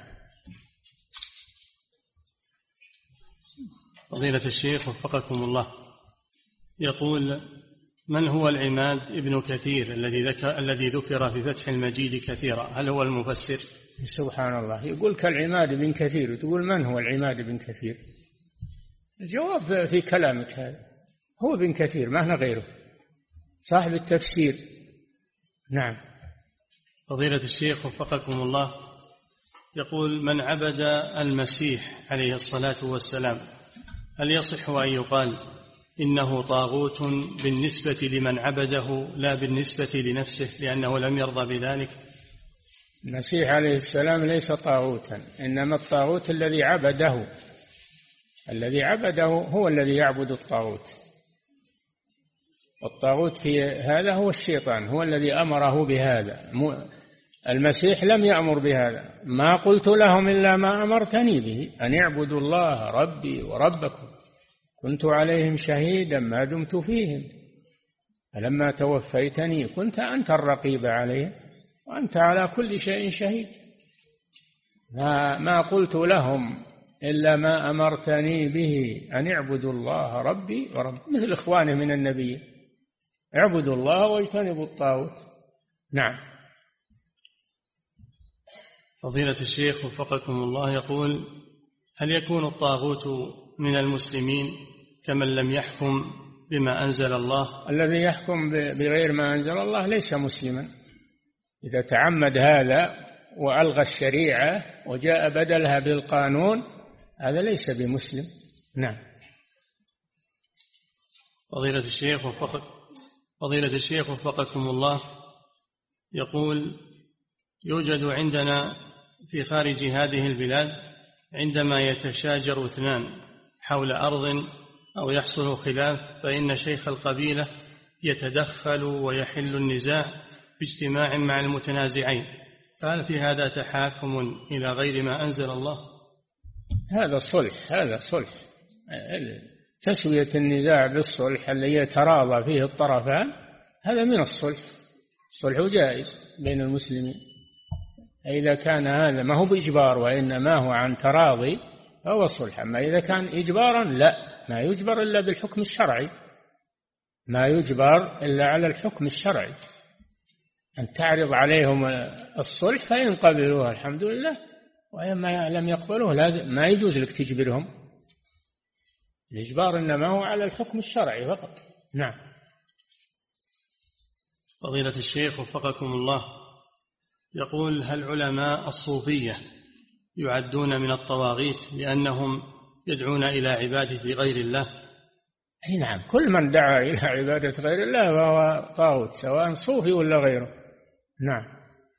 فضيلة الشيخ وفقكم الله، يقول: من هو العماد ابن كثير الذي ذكر في فتح المجيد كثيرا؟ هل هو المفسر؟ سبحان الله، يقول كالعماد بن كثير وتقول من هو العماد بن كثير؟ الجواب في كلامك هذا، هو ابن كثير ما هنا غيره، صاحب التفسير. نعم. فضيلة الشيخ وفقكم الله، يقول: من عبد المسيح عليه الصلاة والسلام هل يصح أن يقال إنه طاغوت بالنسبة لمن عبده لا بالنسبة لنفسه لأنه لم يرضى بذلك؟ المسيح عليه السلام ليس طاغوتا، إنما الطاغوت الذي عبده، الذي عبده هو الذي يعبد الطاغوت، والطاغوت في هذا هو الشيطان، هو الذي أمره بهذا. المسيح لم يأمر بهذا، ما قلت لهم إلا ما أمرتني به أن اعبدوا الله ربي وربكم كنت عليهم شهيدا ما دمت فيهم فلما توفيتني كنت أنت الرقيب عليهم وأنت على كل شيء شهيد. ما قلت لهم إلا ما أمرتني به أن اعبدوا الله ربي ورب، مثل إخوانه من النبي، اعبدوا الله واجتنبوا الطاغوت. نعم. فضيلة الشيخ وفقكم الله، يقول: هل يكون الطاغوت من المسلمين كمن لم يحكم بما أنزل الله؟ الذي يحكم بغير ما أنزل الله ليس مسلما، إذا تعمد هذا وألغى الشريعة وجاء بدلها بالقانون هذا ليس بمسلم. نعم. فضيلة الشيخ وفقكم الله، يقول: يوجد عندنا في خارج هذه البلاد عندما يتشاجر اثنان حول أرض أو يحصل خلاف فإن شيخ القبيلة يتدخل ويحل النزاع باجتماع مع المتنازعين، فهل في هذا تحاكم إلى غير ما أنزل الله؟ هذا صلح تسوية النزاع بالصلح الذي يتراضى فيه الطرفان، هذا من الصلح جائز بين المسلمين. إذا كان هذا ما هو بإجبار وإنما هو عن تراضي فهو صلح. أما إذا كان إجبارا لا، ما يجبر إلا بالحكم الشرعي، ما يجبر إلا على الحكم الشرعي، أن تعرض عليهم الصلح فإن قبلوه الحمد لله، وإما لم يقبلوه ما يجوز لك تجبرهم. الإجبار إنما هو على الحكم الشرعي فقط. نعم. فضيلة الشيخ وفقكم الله، يقول: هل علماء الصوفية يعدون من الطواغيت لأنهم يدعون إلى عبادة غير الله؟ أي نعم، كل من دعا إلى عبادة غير الله فهو طاغوت، سواء صوفي ولا غيره. نعم.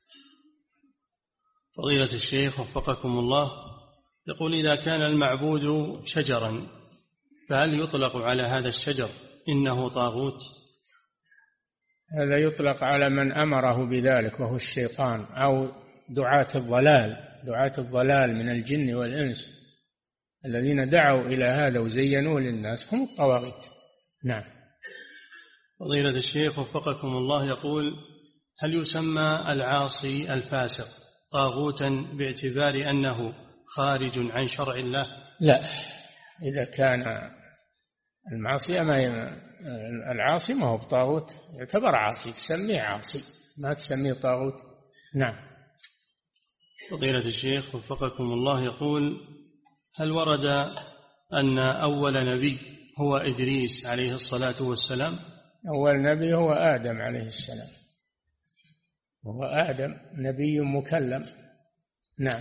فضيلة الشيخ وفقكم الله، يقول: إذا كان المعبود شجرا فهل يطلق على هذا الشجر إنه طاغوت؟ هذا يطلق على من أمره بذلك وهو الشيطان أو دعاة الضلال من الجن والإنس الذين دعوا إلى هذا وزينوا للناس هم الطواغيت. نعم. فضيلة الشيخ وفقكم الله، يقول: هل يسمى العاصي الفاسق طاغوتا باعتبار أنه خارج عن شرع الله؟ لا، إذا كان المعصية العاصي ما هو بطاغوت، يعتبر عاصي، تسميه عاصي ما تسميه طاغوت. نعم. فضيلة الشيخ وفقكم الله، يقول: هل ورد أن أول نبي هو إدريس عليه الصلاة والسلام؟ أول نبي هو آدم عليه السلام، وهو آدم نبي مكلم. نعم.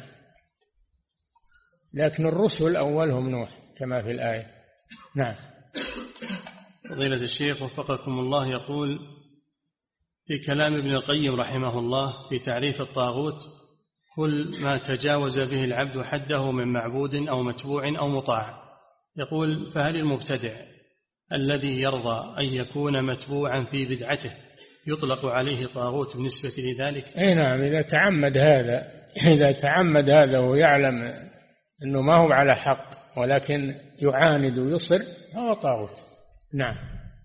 لكن الرسل أولهم نوح كما في الآية. نعم. فضيلة الشيخ وفقكم الله، يقول: في كلام ابن القيم رحمه الله في تعريف الطاغوت: كل ما تجاوز به العبد حده من معبود أو متبوع أو مطاع. يقول: فهل المبتدع الذي يرضى أن يكون متبوعا في بدعته يطلق عليه طاغوت بالنسبة لذلك؟ أي نعم، إذا تعمد هذا ويعلم أنه ما هو على حق ولكن يعاند ويصر هو طاغوت. نعم.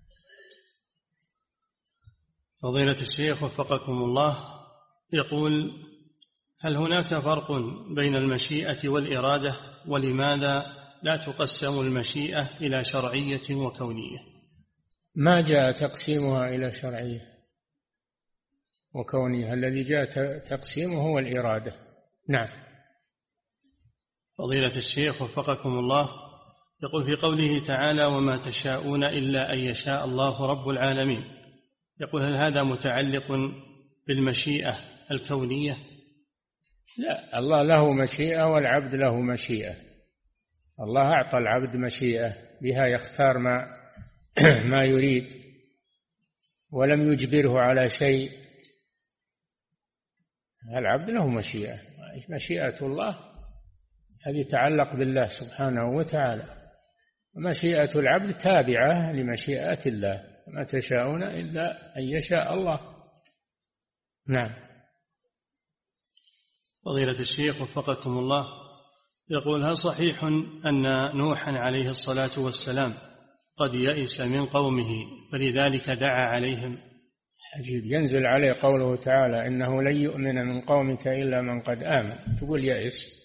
فضيلة الشيخ وفقكم الله، يقول: هل هناك فرق بين المشيئة والإرادة؟ ولماذا لا تقسم المشيئة إلى شرعية وكونية؟ ما جاء تقسيمها إلى شرعية وكونية، الذي جاء تقسيمه هو الإرادة. نعم. فضيلة الشيخ وفقكم الله، يقول في قوله تعالى: وما تشاءون إلا أن يشاء الله رب العالمين. يقول: هل هذا متعلق بالمشيئة الكونية؟ لا، الله له مشيئة والعبد له مشيئة. الله أعطى العبد مشيئة بها يختار ما يريد ولم يجبره على شيء. العبد له مشيئة الله هذه تعلق بالله سبحانه وتعالى، ومشيئة العبد تابعة لمشيئة الله، ما تشاءون إلا أن يشاء الله. نعم. فضيلة الشيخ وفقكم الله، يقول: هل صحيح أن نوحا عليه الصلاة والسلام قد يئس من قومه فلذلك دعا عليهم؟ عجيب، ينزل عليه قوله تعالى: إنه لن يؤمن من قومك إلا من قد آمن، تقول يئس؟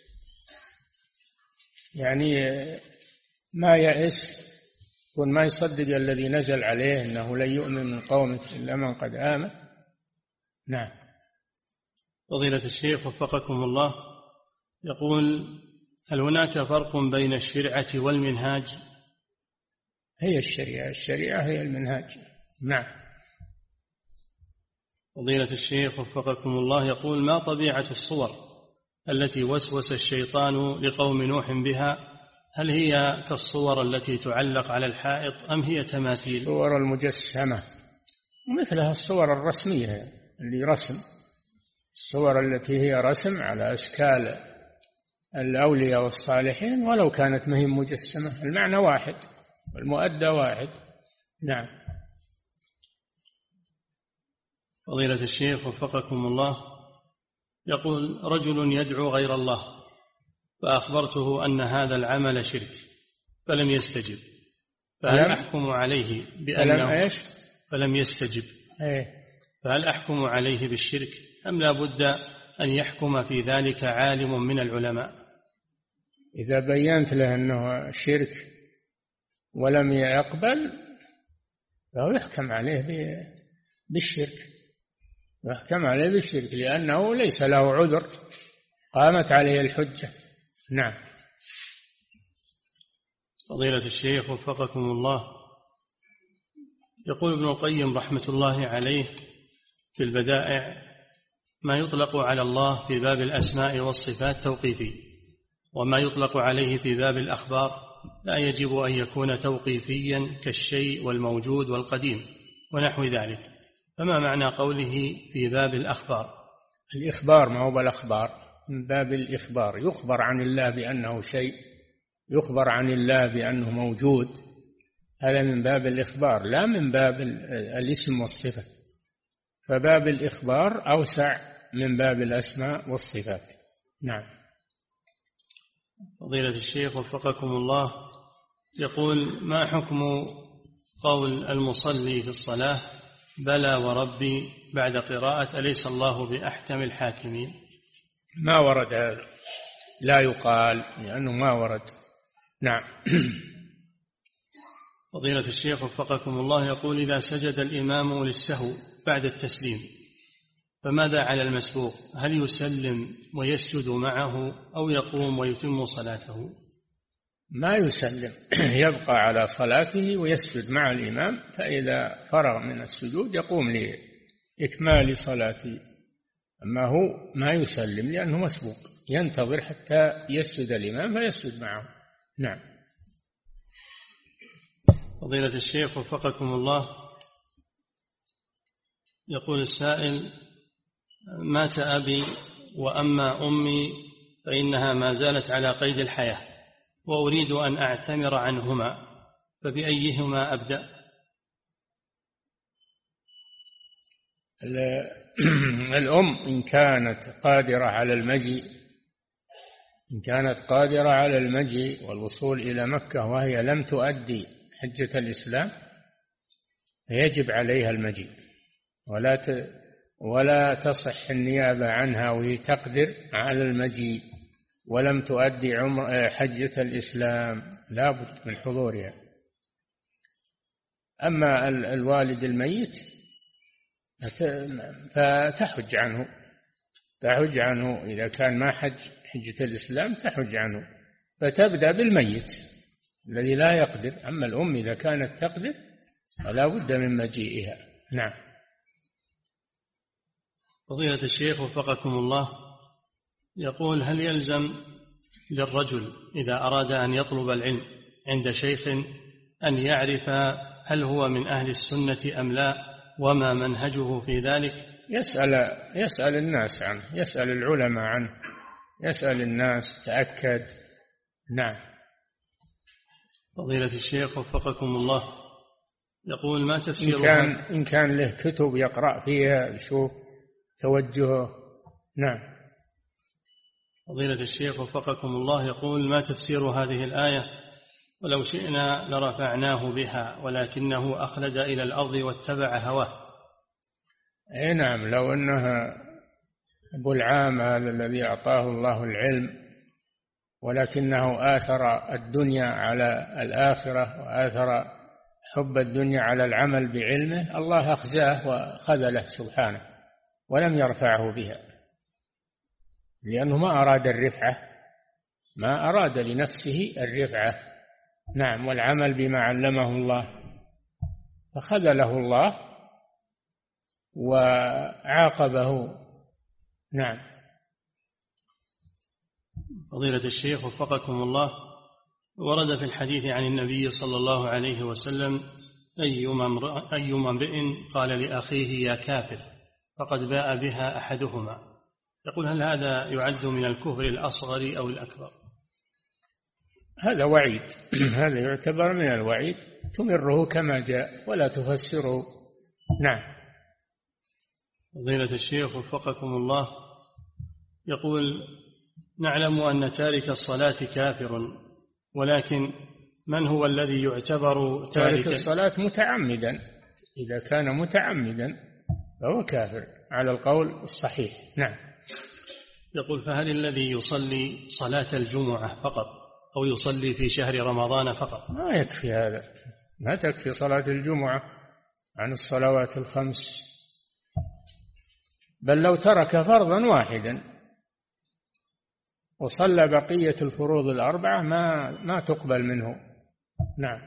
يعني ما يئس يكون ما يصدق الذي نزل عليه إنه لن يؤمن من قومك إلا من قد آمن. نعم. فضيلة الشيخ وفقكم الله، يقول: هل هناك فرق بين الشريعة والمنهاج؟ هي الشريعة هي المنهاج. نعم. فضيلة الشيخ وفقكم الله، يقول: ما طبيعة الصور التي وسوس الشيطان لقوم نوح بها؟ هل هي كالصور التي تعلق على الحائط أم هي تماثيل؟ الصور المجسمة، ومثلها الصور الرسمية اللي رسم الصور التي هي رسم على أشكال الأولياء والصالحين ولو كانت مهم مجسمة، المعنى واحد والمؤدى واحد. نعم. فضيلة الشيخ وفقكم الله، يقول رجل يدعو غير الله فأخبرته أن هذا العمل شرك فلم يستجب، فهل أحكم عليه بأنه فلم يستجب فهل أحكم عليه بالشرك أم لا بد أن يحكم في ذلك عالم من العلماء؟ إذا بينت له أنه شرك ولم يقبل فهو يحكم عليه بالشرك، يحكم عليه بالشرك لأنه ليس له عذر قامت عليه الحجة. نعم. فضيلة الشيخ وفقكم الله، يقول ابن القيم رحمة الله عليه في البدائع: ما يطلق على الله في باب الأسماء والصفات توقيفي، وما يطلق عليه في باب الأخبار لا يجب أن يكون توقيفيا كالشيء والموجود والقديم ونحو ذلك، فما معنى قوله في باب الأخبار؟ الإخبار ما هو بالأخبار، من باب الإخبار، يخبر عن الله بأنه شيء، يخبر عن الله بأنه موجود، هذا من باب الإخبار لا من باب الاسم والصفة، فباب الإخبار أوسع من باب الأسماء والصفات. نعم. فضيلة الشيخ وفقكم الله، يقول: ما حكم قول المصلي في الصلاة بلى وربي بعد قراءة أليس الله بأحكم الحاكمين؟ ما ورد هذا، لا يقال لأنه ما ورد. نعم. فضيلة الشيخ وفقكم الله، يقول: إذا سجد الإمام للسهو بعد التسليم فماذا على المسبوق؟ هل يسلم ويسجد معه أو يقوم ويتم صلاته؟ ما يسلم، يبقى على صلاته ويسجد مع الإمام، فإذا فرغ من السجود يقوم لإكمال صلاته. أما هو ما يسلم لأنه مسبوق، ينتظر حتى يسجد الإمام فيسجد معه. نعم. فضيلة الشيخ وفقكم الله، يقول السائل: مات أبي وأما أمي فإنها ما زالت على قيد الحياة وأريد أن أعتمر عنهما، فبأيهما أبدأ؟ الأم إن كانت قادرة على المجيء، إن كانت قادرة على المجيء والوصول إلى مكة وهي لم تؤدي حجة الإسلام فيجب عليها المجيء، ولا تصح النيابة عنها وهي تقدر على المجيء ولم تؤدي حجة الإسلام، لا بد من حضورها. أما الوالد الميت فتحج عنه، تحج عنه إذا كان ما حجة الإسلام تحج عنه، فتبدأ بالميت الذي لا يقدر. أما الأم إذا كانت تقدر فلا بد من مجيئها. نعم. فضيلة الشيخ وفقكم الله، يقول: هل يلزم للرجل إذا أراد أن يطلب العلم عند شيخ أن يعرف هل هو من أهل السنة أم لا، وما منهجه في ذلك؟ يسأل الناس عنه، يسأل العلماء عنه، يسأل الناس، تأكد. نعم. فضيلة الشيخ وفقكم الله، يقول: ما تفسير إن كان له كتب يقرأ فيها يشوف توجهه. نعم. فضيلة الشيخ وفقكم الله، يقول: ما تفسير هذه الآية: ولو شئنا لرفعناه بها ولكنه أخلد إلى الأرض واتبع هواه؟ أي نعم، لو أنه أبو العام الذي أعطاه الله العلم ولكنه آثر الدنيا على الآخرة وآثر حب الدنيا على العمل بعلمه، الله أخزاه وخذله سبحانه ولم يرفعه بها، لأنه ما أراد الرفعة، ما أراد لنفسه الرفعة. نعم. والعمل بما علمه الله، فخذله الله وعاقبه. نعم. فضيلة الشيخ وفقكم الله، ورد في الحديث عن النبي صلى الله عليه وسلم: أيما امرئ قال لأخيه يا كافر فقد باء بها أحدهما، يقول هل هذا يعد من الكفر الأصغر أو الأكبر؟ هذا وعيد هذا يعتبر من الوعيد، تمره كما جاء ولا تفسره. نعم. فضيلة الشيخ وفقكم الله، يقول نعلم أن تارك الصلاة كافر، ولكن من هو الذي يعتبر تارك الصلاة متعمدا؟ إذا كان متعمدا فهو كافر على القول الصحيح. نعم. يقول فهل الذي يصلي صلاة الجمعة فقط أو يصلي في شهر رمضان فقط؟ ما يكفي هذا، ما تكفي صلاة الجمعة عن الصلوات الخمس، بل لو ترك فرضا واحدا وصلى بقية الفروض الأربعة ما تقبل منه. نعم.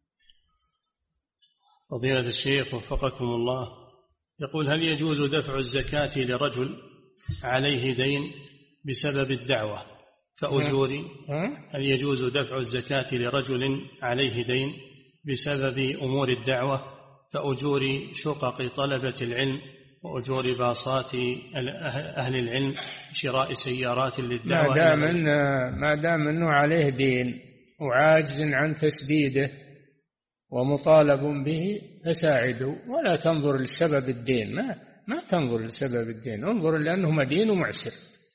فضيلة الشيخ وفقكم الله، يقول هل يجوز دفع الزكاة لرجل عليه دين بسبب الدعوة كأجوري؟ هل يجوز دفع الزكاة لرجل عليه دين بسبب أمور الدعوة كأجور شقق طلبة العلم وأجور باصات أهل العلم شراء سيارات للدعوة؟ ما دام أنه عليه دين وعاجز عن تسديده ومطالب به فساعده، ولا تنظر لسبب الدين. ما تنظر لسبب الدين، انظر لأنه مدين ومعسر،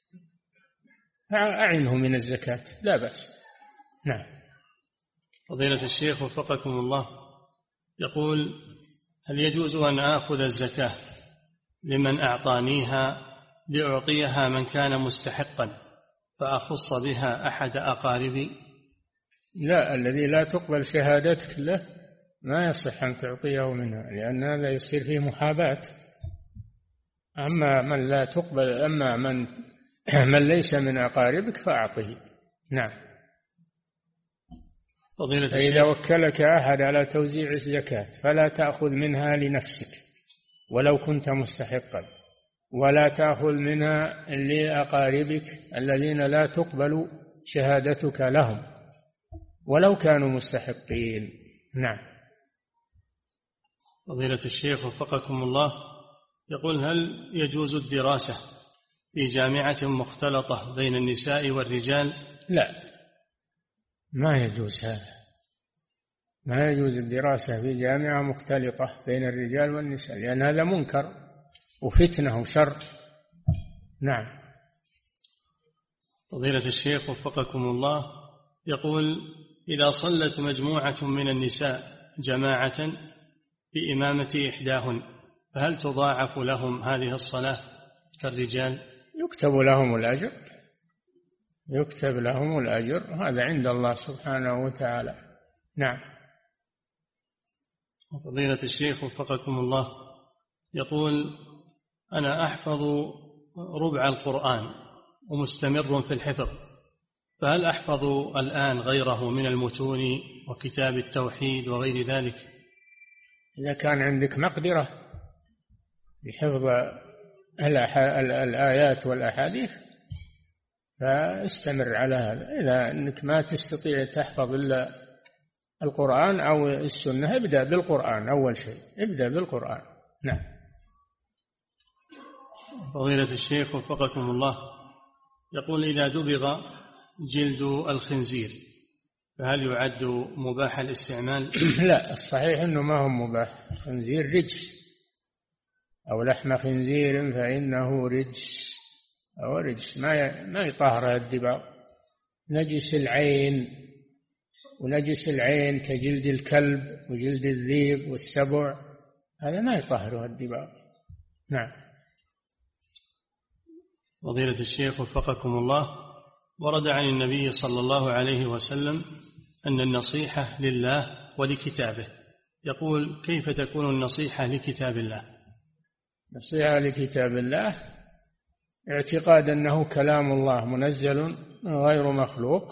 أعنه من الزكاة لا بأس. نعم. فضيلة الشيخ وفقكم الله، يقول هل يجوز أن آخذ الزكاة لمن أعطانيها لأعطيها من كان مستحقا فأخص بها أحد أقاربي؟ لا، الذي لا تقبل شهادتك له ما يصح أن تعطيه منها، لأن هذا يصير فيه محاباة. أما من لا تقبل، أما من ليس من أقاربك فأعطه. نعم. فإذا وكلك أحد على توزيع الزكاة فلا تأخذ منها لنفسك ولو كنت مستحقا، ولا تأخذ منها لأقاربك الذين لا تقبل شهادتك لهم ولو كانوا مستحقين. نعم. فضيلة الشيخ وفقكم الله، يقول هل يجوز الدراسة في جامعة مختلطة بين النساء والرجال؟ لا، ما يجوز هذا، ما يجوز الدراسة في جامعة مختلطة بين الرجال والنساء، لأن هذا منكر وفتنة وشر. نعم. فضيلة الشيخ وفقكم الله، يقول إذا صلت مجموعة من النساء جماعة بإمامة إحداهن فهل تضاعف لهم هذه الصلاة كالرجال؟ يكتب لهم الأجر، يكتب لهم الأجر، هذا عند الله سبحانه وتعالى. نعم. فضيلة الشيخ وفقكم الله، يقول أنا أحفظ ربع القرآن ومستمر في الحفظ، فهل أحفظ الآن غيره من المتون وكتاب التوحيد وغير ذلك؟ إذا كان عندك مقدرة بحفظ الآيات والأحاديث فاستمر على هذا. إذا أنك ما تستطيع تحفظ إلا القرآن أو السنة ابدأ بالقرآن أول شيء، ابدأ بالقرآن. نعم. فضيلة الشيخ وفقكم الله، يقول إذا دبغ جلد الخنزير فهل يعد مباح الاستعمال؟ لا، الصحيح أنه ما هو مباح. خنزير رجس، أو لحم خنزير فإنه رجس، أو رجس ما يطهر الدباغ. نجس العين، ونجس العين كجلد الكلب وجلد الذيب والسبع، هذا ما يطهره الدباغ. نعم. فضيلة الشيخ وفقكم الله، ورد عن النبي صلى الله عليه وسلم أن النصيحة لله ولكتابه، يقول كيف تكون النصيحة لكتاب الله؟ نصيحة لكتاب الله اعتقاد أنه كلام الله منزل غير مخلوق،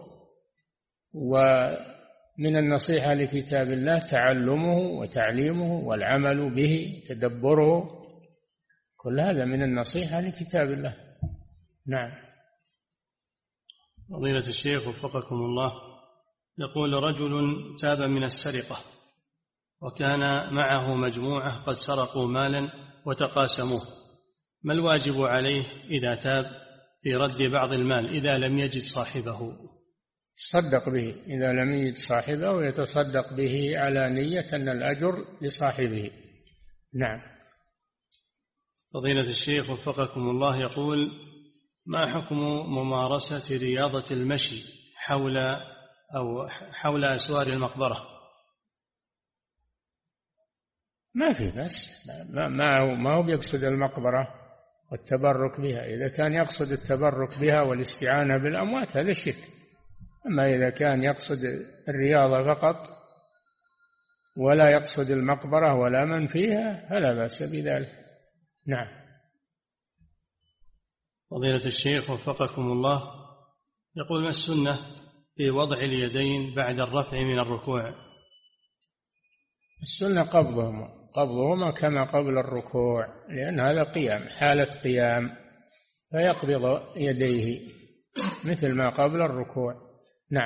ومن النصيحة لكتاب الله تعلمه وتعليمه والعمل به، تدبره، كل هذا من النصيحة لكتاب الله. نعم. فضيلة الشيخ وفقكم الله، يقول رجل تاب من السرقة وكان معه مجموعة قد سرقوا مالا وتقاسموه، ما الواجب عليه إذا تاب في رد بعض المال إذا لم يجد صاحبه؟ تصدق به إذا لم يجد صاحبه، ويتصدق به على نية أن الأجر لصاحبه. نعم. فضيلة الشيخ وفقكم الله يقول: ما حكم ممارسة رياضة المشي حول أسوار المقبرة؟ ما في بس، ما هو بيقصد المقبرة والتبرك بها. إذا كان يقصد التبرك بها والاستعانة بالأموات هذا شرك. أما إذا كان يقصد الرياضة فقط ولا يقصد المقبرة ولا من فيها فلا بأس بذلك. نعم. فضيلة الشيخ وفقكم الله يقول: ما السنة في وضع اليدين بعد الرفع من الركوع؟ السنة قبضهما كما قبل الركوع، لأن هذا قيام، حالة قيام، فيقبض يديه مثل ما قبل الركوع. نعم.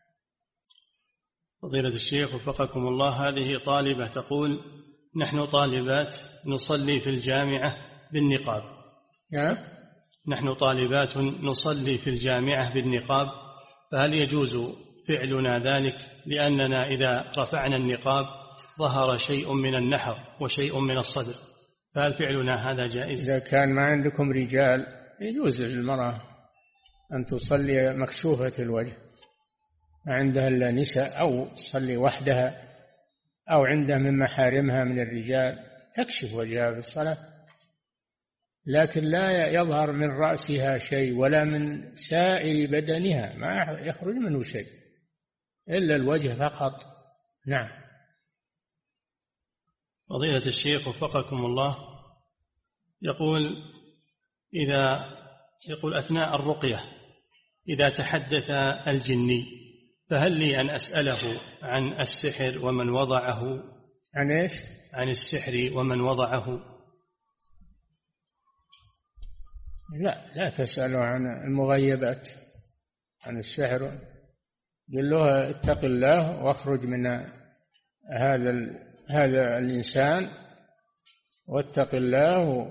فضيلة الشيخ وفقكم الله هذه طالبة تقول: نحن طالبات نصلي في الجامعة بالنقاب. نحن طالبات نصلي في الجامعة بالنقاب، فهل يجوز فعلنا ذلك؟ لأننا إذا رفعنا النقاب ظهر شيء من النحر وشيء من الصدر، فهل فعلنا هذا جائز؟ إذا كان ما عندكم رجال يجوز للمرأة أن تصلي مكشوفة الوجه، ما عندها إلا نساء، أو تصلي وحدها، أو عندها من محارمها من الرجال تكشف وجهها في الصلاة، لكن لا يظهر من رأسها شيء ولا من سائر بدنها، ما يخرج منه شيء إلا الوجه فقط. نعم. فضيلة الشيخ وفقكم الله يقول أثناء الرقية إذا تحدث الجني فهل لي أن أسأله عن السحر ومن وضعه؟ عن إيش؟ عن السحر ومن وضعه. لا تسأله عن المغيبات، عن السحر. قل له اتق الله واخرج من هذا الإنسان، واتق الله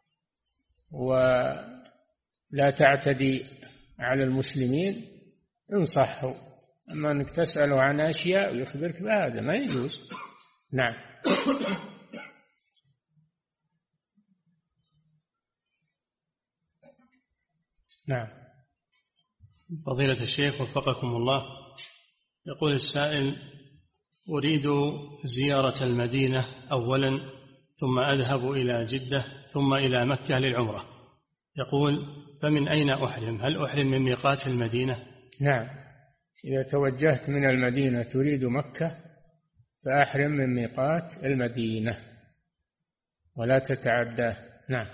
ولا تعتدي على المسلمين، انصحه. أما أنك تسأله عن أشياء ويخبرك بهذا ما يجوز. نعم. نعم. فضيلة الشيخ وفقكم الله يقول السائل: أريد زيارة المدينة أولا، ثم أذهب إلى جدة، ثم إلى مكة للعمرة. يقول: فمن أين أحرم؟ هل أحرم من ميقات المدينة؟ نعم، إذا توجهت من المدينة تريد مكة فأحرم من ميقات المدينة ولا تتعداه. نعم.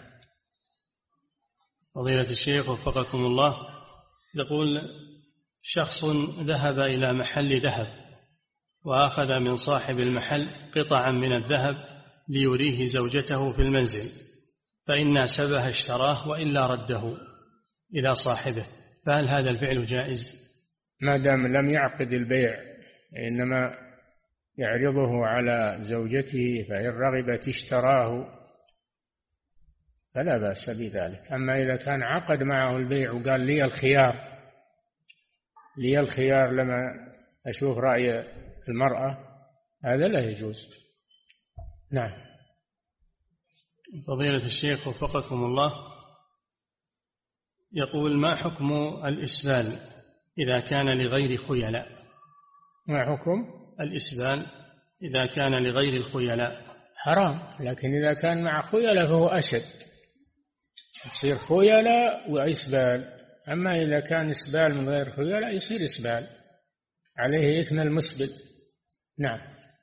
فضيلة الشيخ وفقكم الله يقول: شخص ذهب إلى محل ذهب وأخذ من صاحب المحل قطعا من الذهب ليريه زوجته في المنزل، فإن ناسبها اشتراه وإلا رده إلى صاحبه، فهل هذا الفعل جائز؟ ما دام لم يعقد البيع، إنما يعرضه على زوجته، فإن رغبت اشتراه فلا بأس بذلك. أما إذا كان عقد معه البيع وقال لي الخيار لما أشوف رأي المرأة، هذا لا يجوز. نعم. فضيلة الشيخ وفقكم الله يقول: ما حكم الإسبال إذا كان لغير خيلاء؟ ما حكم الإسبال إذا كان لغير الخيلاء؟ حرام، لكن إذا كان مع خيلاء فهو أشد، يصير خيلاء وإسبال. أما إذا كان إسبال من غير خيلاء يصير إسبال، عليه إثم المسبل. نعم.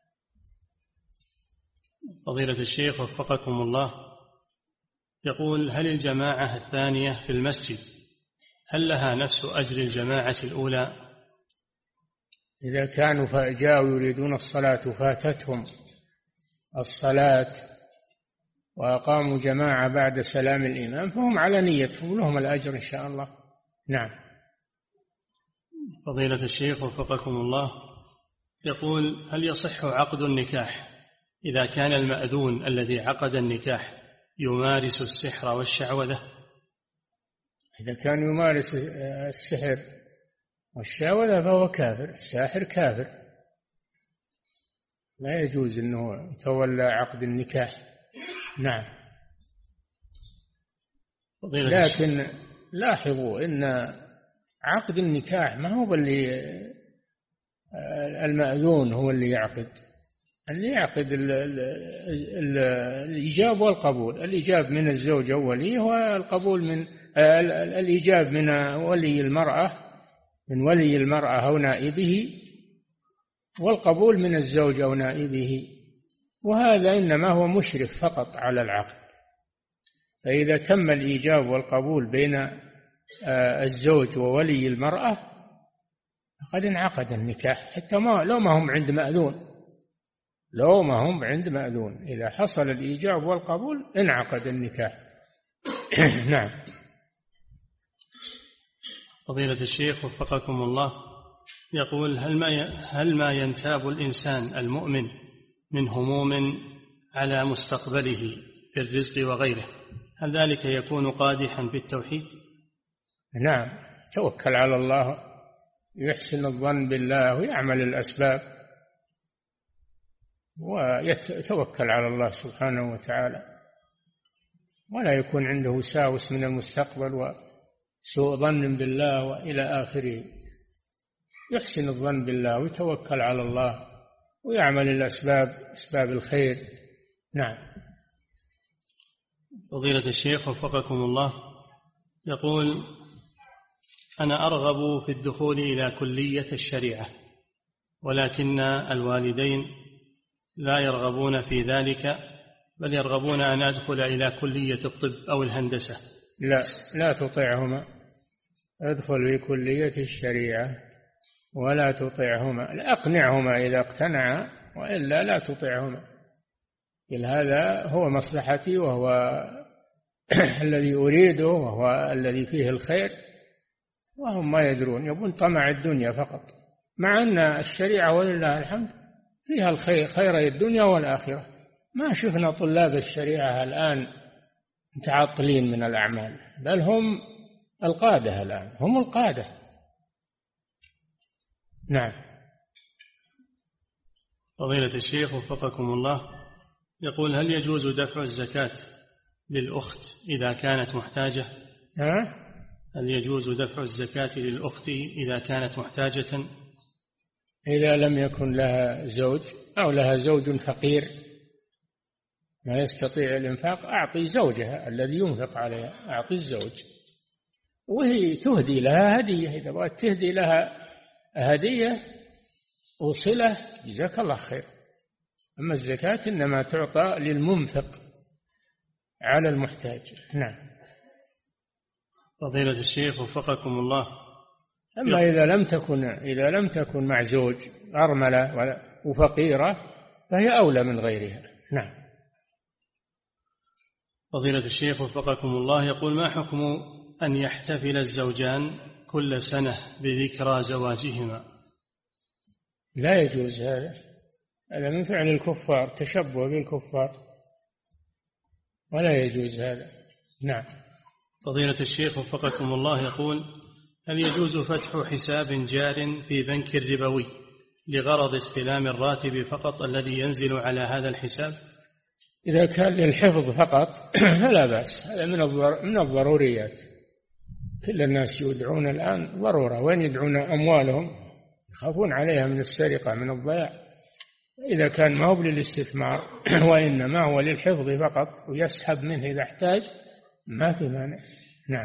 فضيلة الشيخ وفقكم الله يقول: هل الجماعة الثانية في المسجد هل لها نفس أجر الجماعة الأولى؟ إذا كانوا جاءوا يريدون الصلاة فاتتهم الصلاة وأقاموا جماعة بعد سلام الإمام فهم على نيتهم، لهم الأجر إن شاء الله. نعم. فضيلة الشيخ وفقكم الله يقول: هل يصح عقد النكاح إذا كان المأذون الذي عقد النكاح يمارس السحر والشعوذة؟ إذا كان يمارس السحر والشعوذة فهو كافر، الساحر كافر، لا يجوز أنه يتولى عقد النكاح. نعم. لكن لاحظوا أن عقد النكاح ما هو اللي المأذون هو اللي يعقد، اللي يعقد الإيجاب والقبول، الإيجاب من الزوج أو وليه، والقبول من الإيجاب من ولي المرأة، من ولي المرأة أو نائبه، والقبول من الزوج أو نائبه، وهذا إنما هو مشرف فقط على العقد. فإذا تم الإيجاب والقبول بين الزوج وولي المرأة فقد انعقد النكاح، حتى لو ما هم عند مأذون، لو ما هم عند مأذون، إذا حصل الإيجاب والقبول انعقد النكاح. نعم. فضيلة الشيخ وفقكم الله، يقول: هل ما ينتاب الإنسان المؤمن من هموم على مستقبله في الرزق وغيره، هل ذلك يكون قادحا بالتوحيد؟ نعم، توكل على الله، يحسن الظن بالله ويعمل الأسباب ويتوكل على الله سبحانه وتعالى، ولا يكون عنده وساوس من المستقبل وسوء ظن بالله وإلى آخره. يحسن الظن بالله ويتوكل على الله ويعمل الأسباب، أسباب الخير. نعم. فضيلة الشيخ وفقكم الله، يقول: أنا أرغب في الدخول إلى كلية الشريعة، ولكن الوالدين لا يرغبون في ذلك، بل يرغبون أن أدخل إلى كلية الطب أو الهندسة. لا تطيعهما، ادخل في كلية الشريعة ولا تطيعهما، أقنعهما إذا اقتنعا، وإلا لا تطيعهما. هذا هو مصلحتي وهو الذي أريده وهو الذي فيه الخير، وهم ما يدرون، يبون طمع الدنيا فقط، مع أن الشريعة ولله الحمد فيها الخير، خيري الدنيا والآخرة. ما شفنا طلاب الشريعة الآن متعطلين من الأعمال، بل هم القادة الآن، هم القادة. نعم. فضيلة الشيخ وفقكم الله، يقول: هل يجوز دفع الزكاة للأخت إذا كانت محتاجة؟ هل يجوز دفع الزكاة للأخت إذا كانت محتاجة؟ إذا لم يكن لها زوج أو لها زوج فقير ما يستطيع الإنفاق، أعطي زوجها الذي ينفق عليها، أعطي الزوج، وهي تهدي لها هدية، إذا بغت تهدي لها هدية وصلة جزاك الله خير. أما الزكاة إنما تعطى للمنفق على المحتاج. نعم. فضيلة الشيخ وفقكم الله، أما إذا لم تكن مع زوج أرملة وفقيرة فهي أولى من غيرها. نعم. فضيلة الشيخ وفقكم الله، يقول: ما حكم أن يحتفل الزوجان كل سنة بذكرى زواجهما؟ لا يجوز هذا من فعل الكفار، تشبه بالكفار، ولا يجوز هذا. نعم. فضيلة الشيخ وفقكم الله، يقول: هل يجوز فتح حساب جار في بنك ربوي لغرض استلام الراتب فقط الذي ينزل على هذا الحساب؟ إذا كان للحفظ فقط فلا بأس، هذا من الضروريات. كل الناس يدعون الآن ضرورة، وين يدعون أموالهم يخافون عليها من السرقة، من الضياع. إذا كان ما هو للاستثمار وإنما هو للحفظ فقط ويسحب منه إذا احتاج ما في مانع. نعم.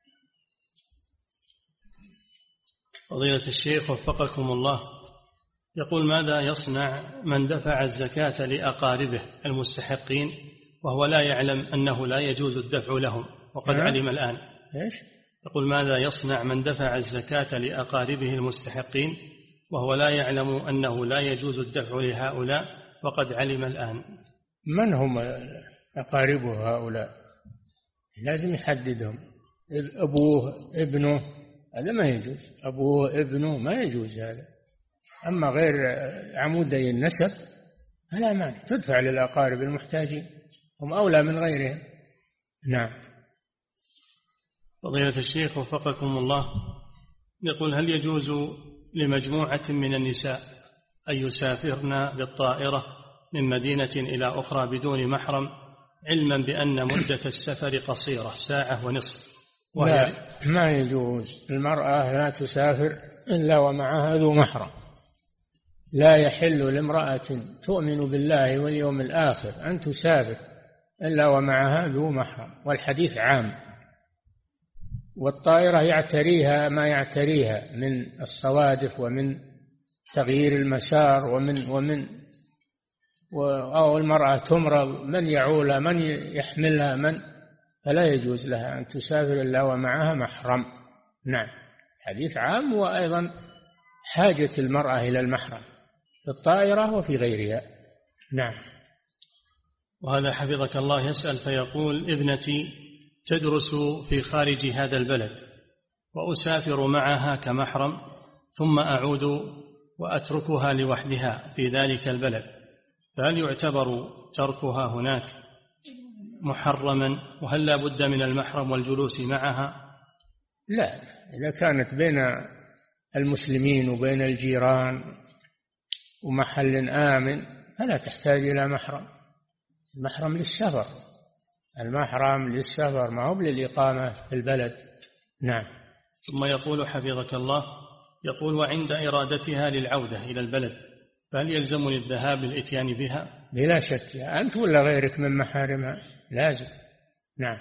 فضيلة الشيخ وفقكم الله، يقول: ماذا يصنع من دفع الزكاة لأقاربه المستحقين وهو لا يعلم أنه لا يجوز الدفع لهم وقد علم الآن؟ إيش؟ يقول: ماذا يصنع من دفع الزكاة لأقاربه المستحقين وهو لا يعلم أنه لا يجوز الدفع لهؤلاء وقد علم الآن؟ من هم أقاربه هؤلاء؟ لازم يحددهم. أبوه، ابنه، هذا ما يجوز. أبوه، ابنه، ما يجوز هذا. أما غير عمودي النسب فلا مانع، تدفع للأقارب المحتاجين، هم أولى من غيرهم. نعم. فضيلة الشيخ وفقكم الله، يقول: هل يجوز لمجموعة من النساء أن يسافرن بالطائرة من مدينة إلى أخرى بدون محرم، علما بأن مدة السفر قصيرة 1.5 ساعة لا، ما يجوز. المرأة لا تسافر إلا ومعها ذو محرم. لا يحل لامرأة تؤمن بالله واليوم الآخر أن تسافر إلا ومعها ذو محرم، والحديث عام. والطائرة يعتريها ما يعتريها من الصوادف ومن تغيير المسار أو المرأة تمرض، من يعولها، من يحملها، فلا يجوز لها أن تسافر إلا ومعها محرم. نعم، حديث عام. وأيضا حاجة المرأة إلى المحرم في الطائرة وفي غيرها. نعم. وهذا حفظك الله يسأل فيقول: ابنتي تدرس في خارج هذا البلد وأسافر معها كمحرم، ثم أعود وأتركها لوحدها في ذلك البلد، فهل يعتبر تركها هناك محرما؟ وهل لا بد من المحرم والجلوس معها؟ لا، إذا كانت بين المسلمين وبين الجيران ومحل آمن فلا تحتاج إلى محرم. المحرم للسفر، المحرم للسفر ما هو للإقامة في البلد. نعم. ثم يقول حفظك الله، يقول: وعند إرادتها للعودة إلى البلد فهل يلزمني الذهاب للإتيان بها؟ بلا شك، أنت ولا غيرك من محارمها لازم. نعم.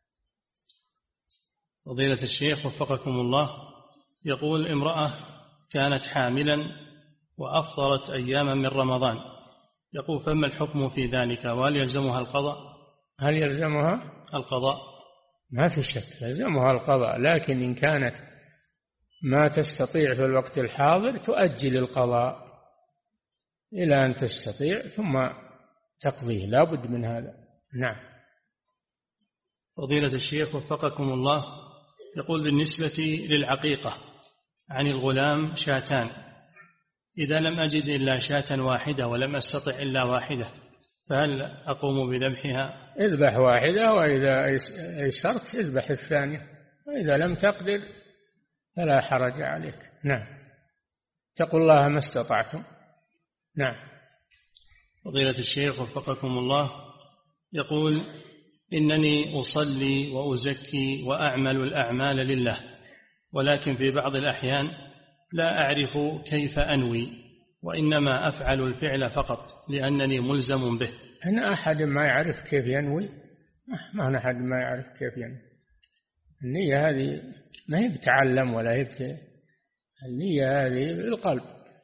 فضيلة الشيخ وفقكم الله، يقول: امرأة كانت حاملا وأفطرت أياما من رمضان، يقول: فما الحكم في ذلك؟ وهل يلزمها القضاء؟ هل يلزمها القضاء؟ ما في شك يلزمها القضاء، لكن إن كانت ما تستطيع في الوقت الحاضر تؤجل القضاء إلى أن تستطيع ثم تقضيه، لا بد من هذا. نعم. فضيلة الشيخ وفقكم الله، يقول: بالنسبة للعقيقة عن الغلام شاتان، إذا لم أجد إلا شاة واحدة ولم أستطع إلا واحدة، فهل أقوم بذبحها؟ اذبح واحدة، وإذا أيسرت اذبح الثانية، وإذا لم تقدر فلا حرج عليك. نعم. اتقوا الله ما استطعتم. نعم. فضيلة الشيخ وفقكم الله، يقول: إنني أصلي وأزكي وأعمل الأعمال لله، ولكن في بعض الأحيان لا أعرف كيف أنوي، وإنما أفعل الفعل فقط لأنني ملزم به. أنا أحد ما يعرف كيف ينوي؟ ما أحد ما يعرف كيف ينوي. النية هذه ما هي بتعلم ولا هي النية هذه في القلب.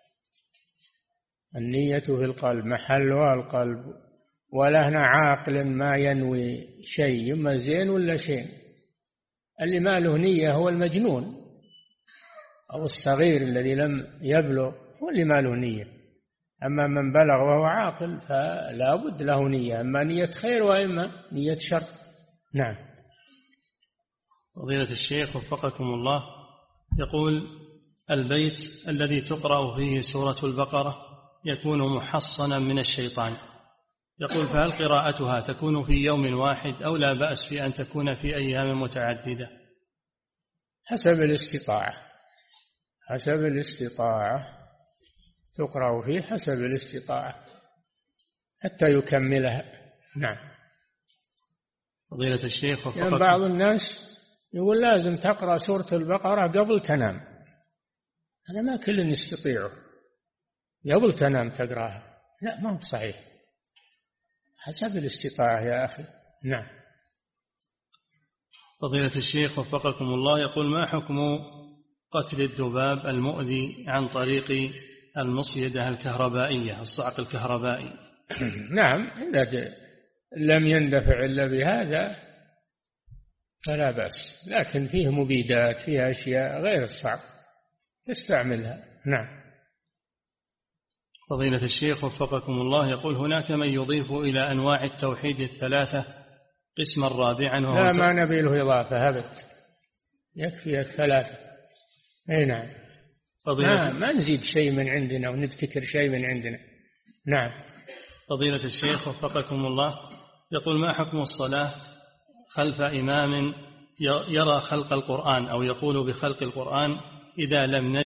النية في القلب، محلها القلب، ولا هنا عاقل ما ينوي شيء إما زين ولا شيء. اللي ما له نية هو المجنون أو الصغير الذي لم يبلغ، هو اللي ما له نية. أما من بلغ وهو عاقل فلا بد له نية، أما نية خير وإما نية شر. نعم. فضيلة الشيخ وفقكم الله، يقول: البيت الذي تقرأ فيه سورة البقرة يكون محصنا من الشيطان، يقول: فهل قراءتها تكون في يوم واحد أو لا بأس في أن تكون في أيام متعددة؟ حسب الاستطاعة، حسب الاستطاعة تقرأ فيه حسب الاستطاعة حتى يكملها. نعم. فضيلة الشيخ وفقكم. يعني بعض الناس يقول لازم تقرأ سورة البقرة قبل تنام، هذا ما كل يستطيعه. قبل تنام تقرأها، لا، ما هو صحيح، حسب الاستطاعة يا أخي. نعم. فضيلة الشيخ وفقكم الله، يقول: ما حكم قتل الذباب المؤذي عن طريق المصيدة الكهربائية، الصعق الكهربائي؟ نعم، إذا لم يندفع إلا بهذا فلا بأس، لكن فيه مبيدات، فيها أشياء غير الصعق تستعملها. نعم. فضيلة الشيخ وفقكم الله، يقول: هناك من يضيف إلى أنواع التوحيد الثلاثة قسما رابعا وهو لا، ما نبي له إضافة أبدا، يكفي الثلاثة. أي نعم. ما نزيد شيء من عندنا ونبتكر شيء من عندنا. نعم. فضيلة الشيخ وفقكم الله، يقول: ما حكم الصلاة خلف إمام يرى خلق القرآن أو يقول بخلق القرآن إذا لم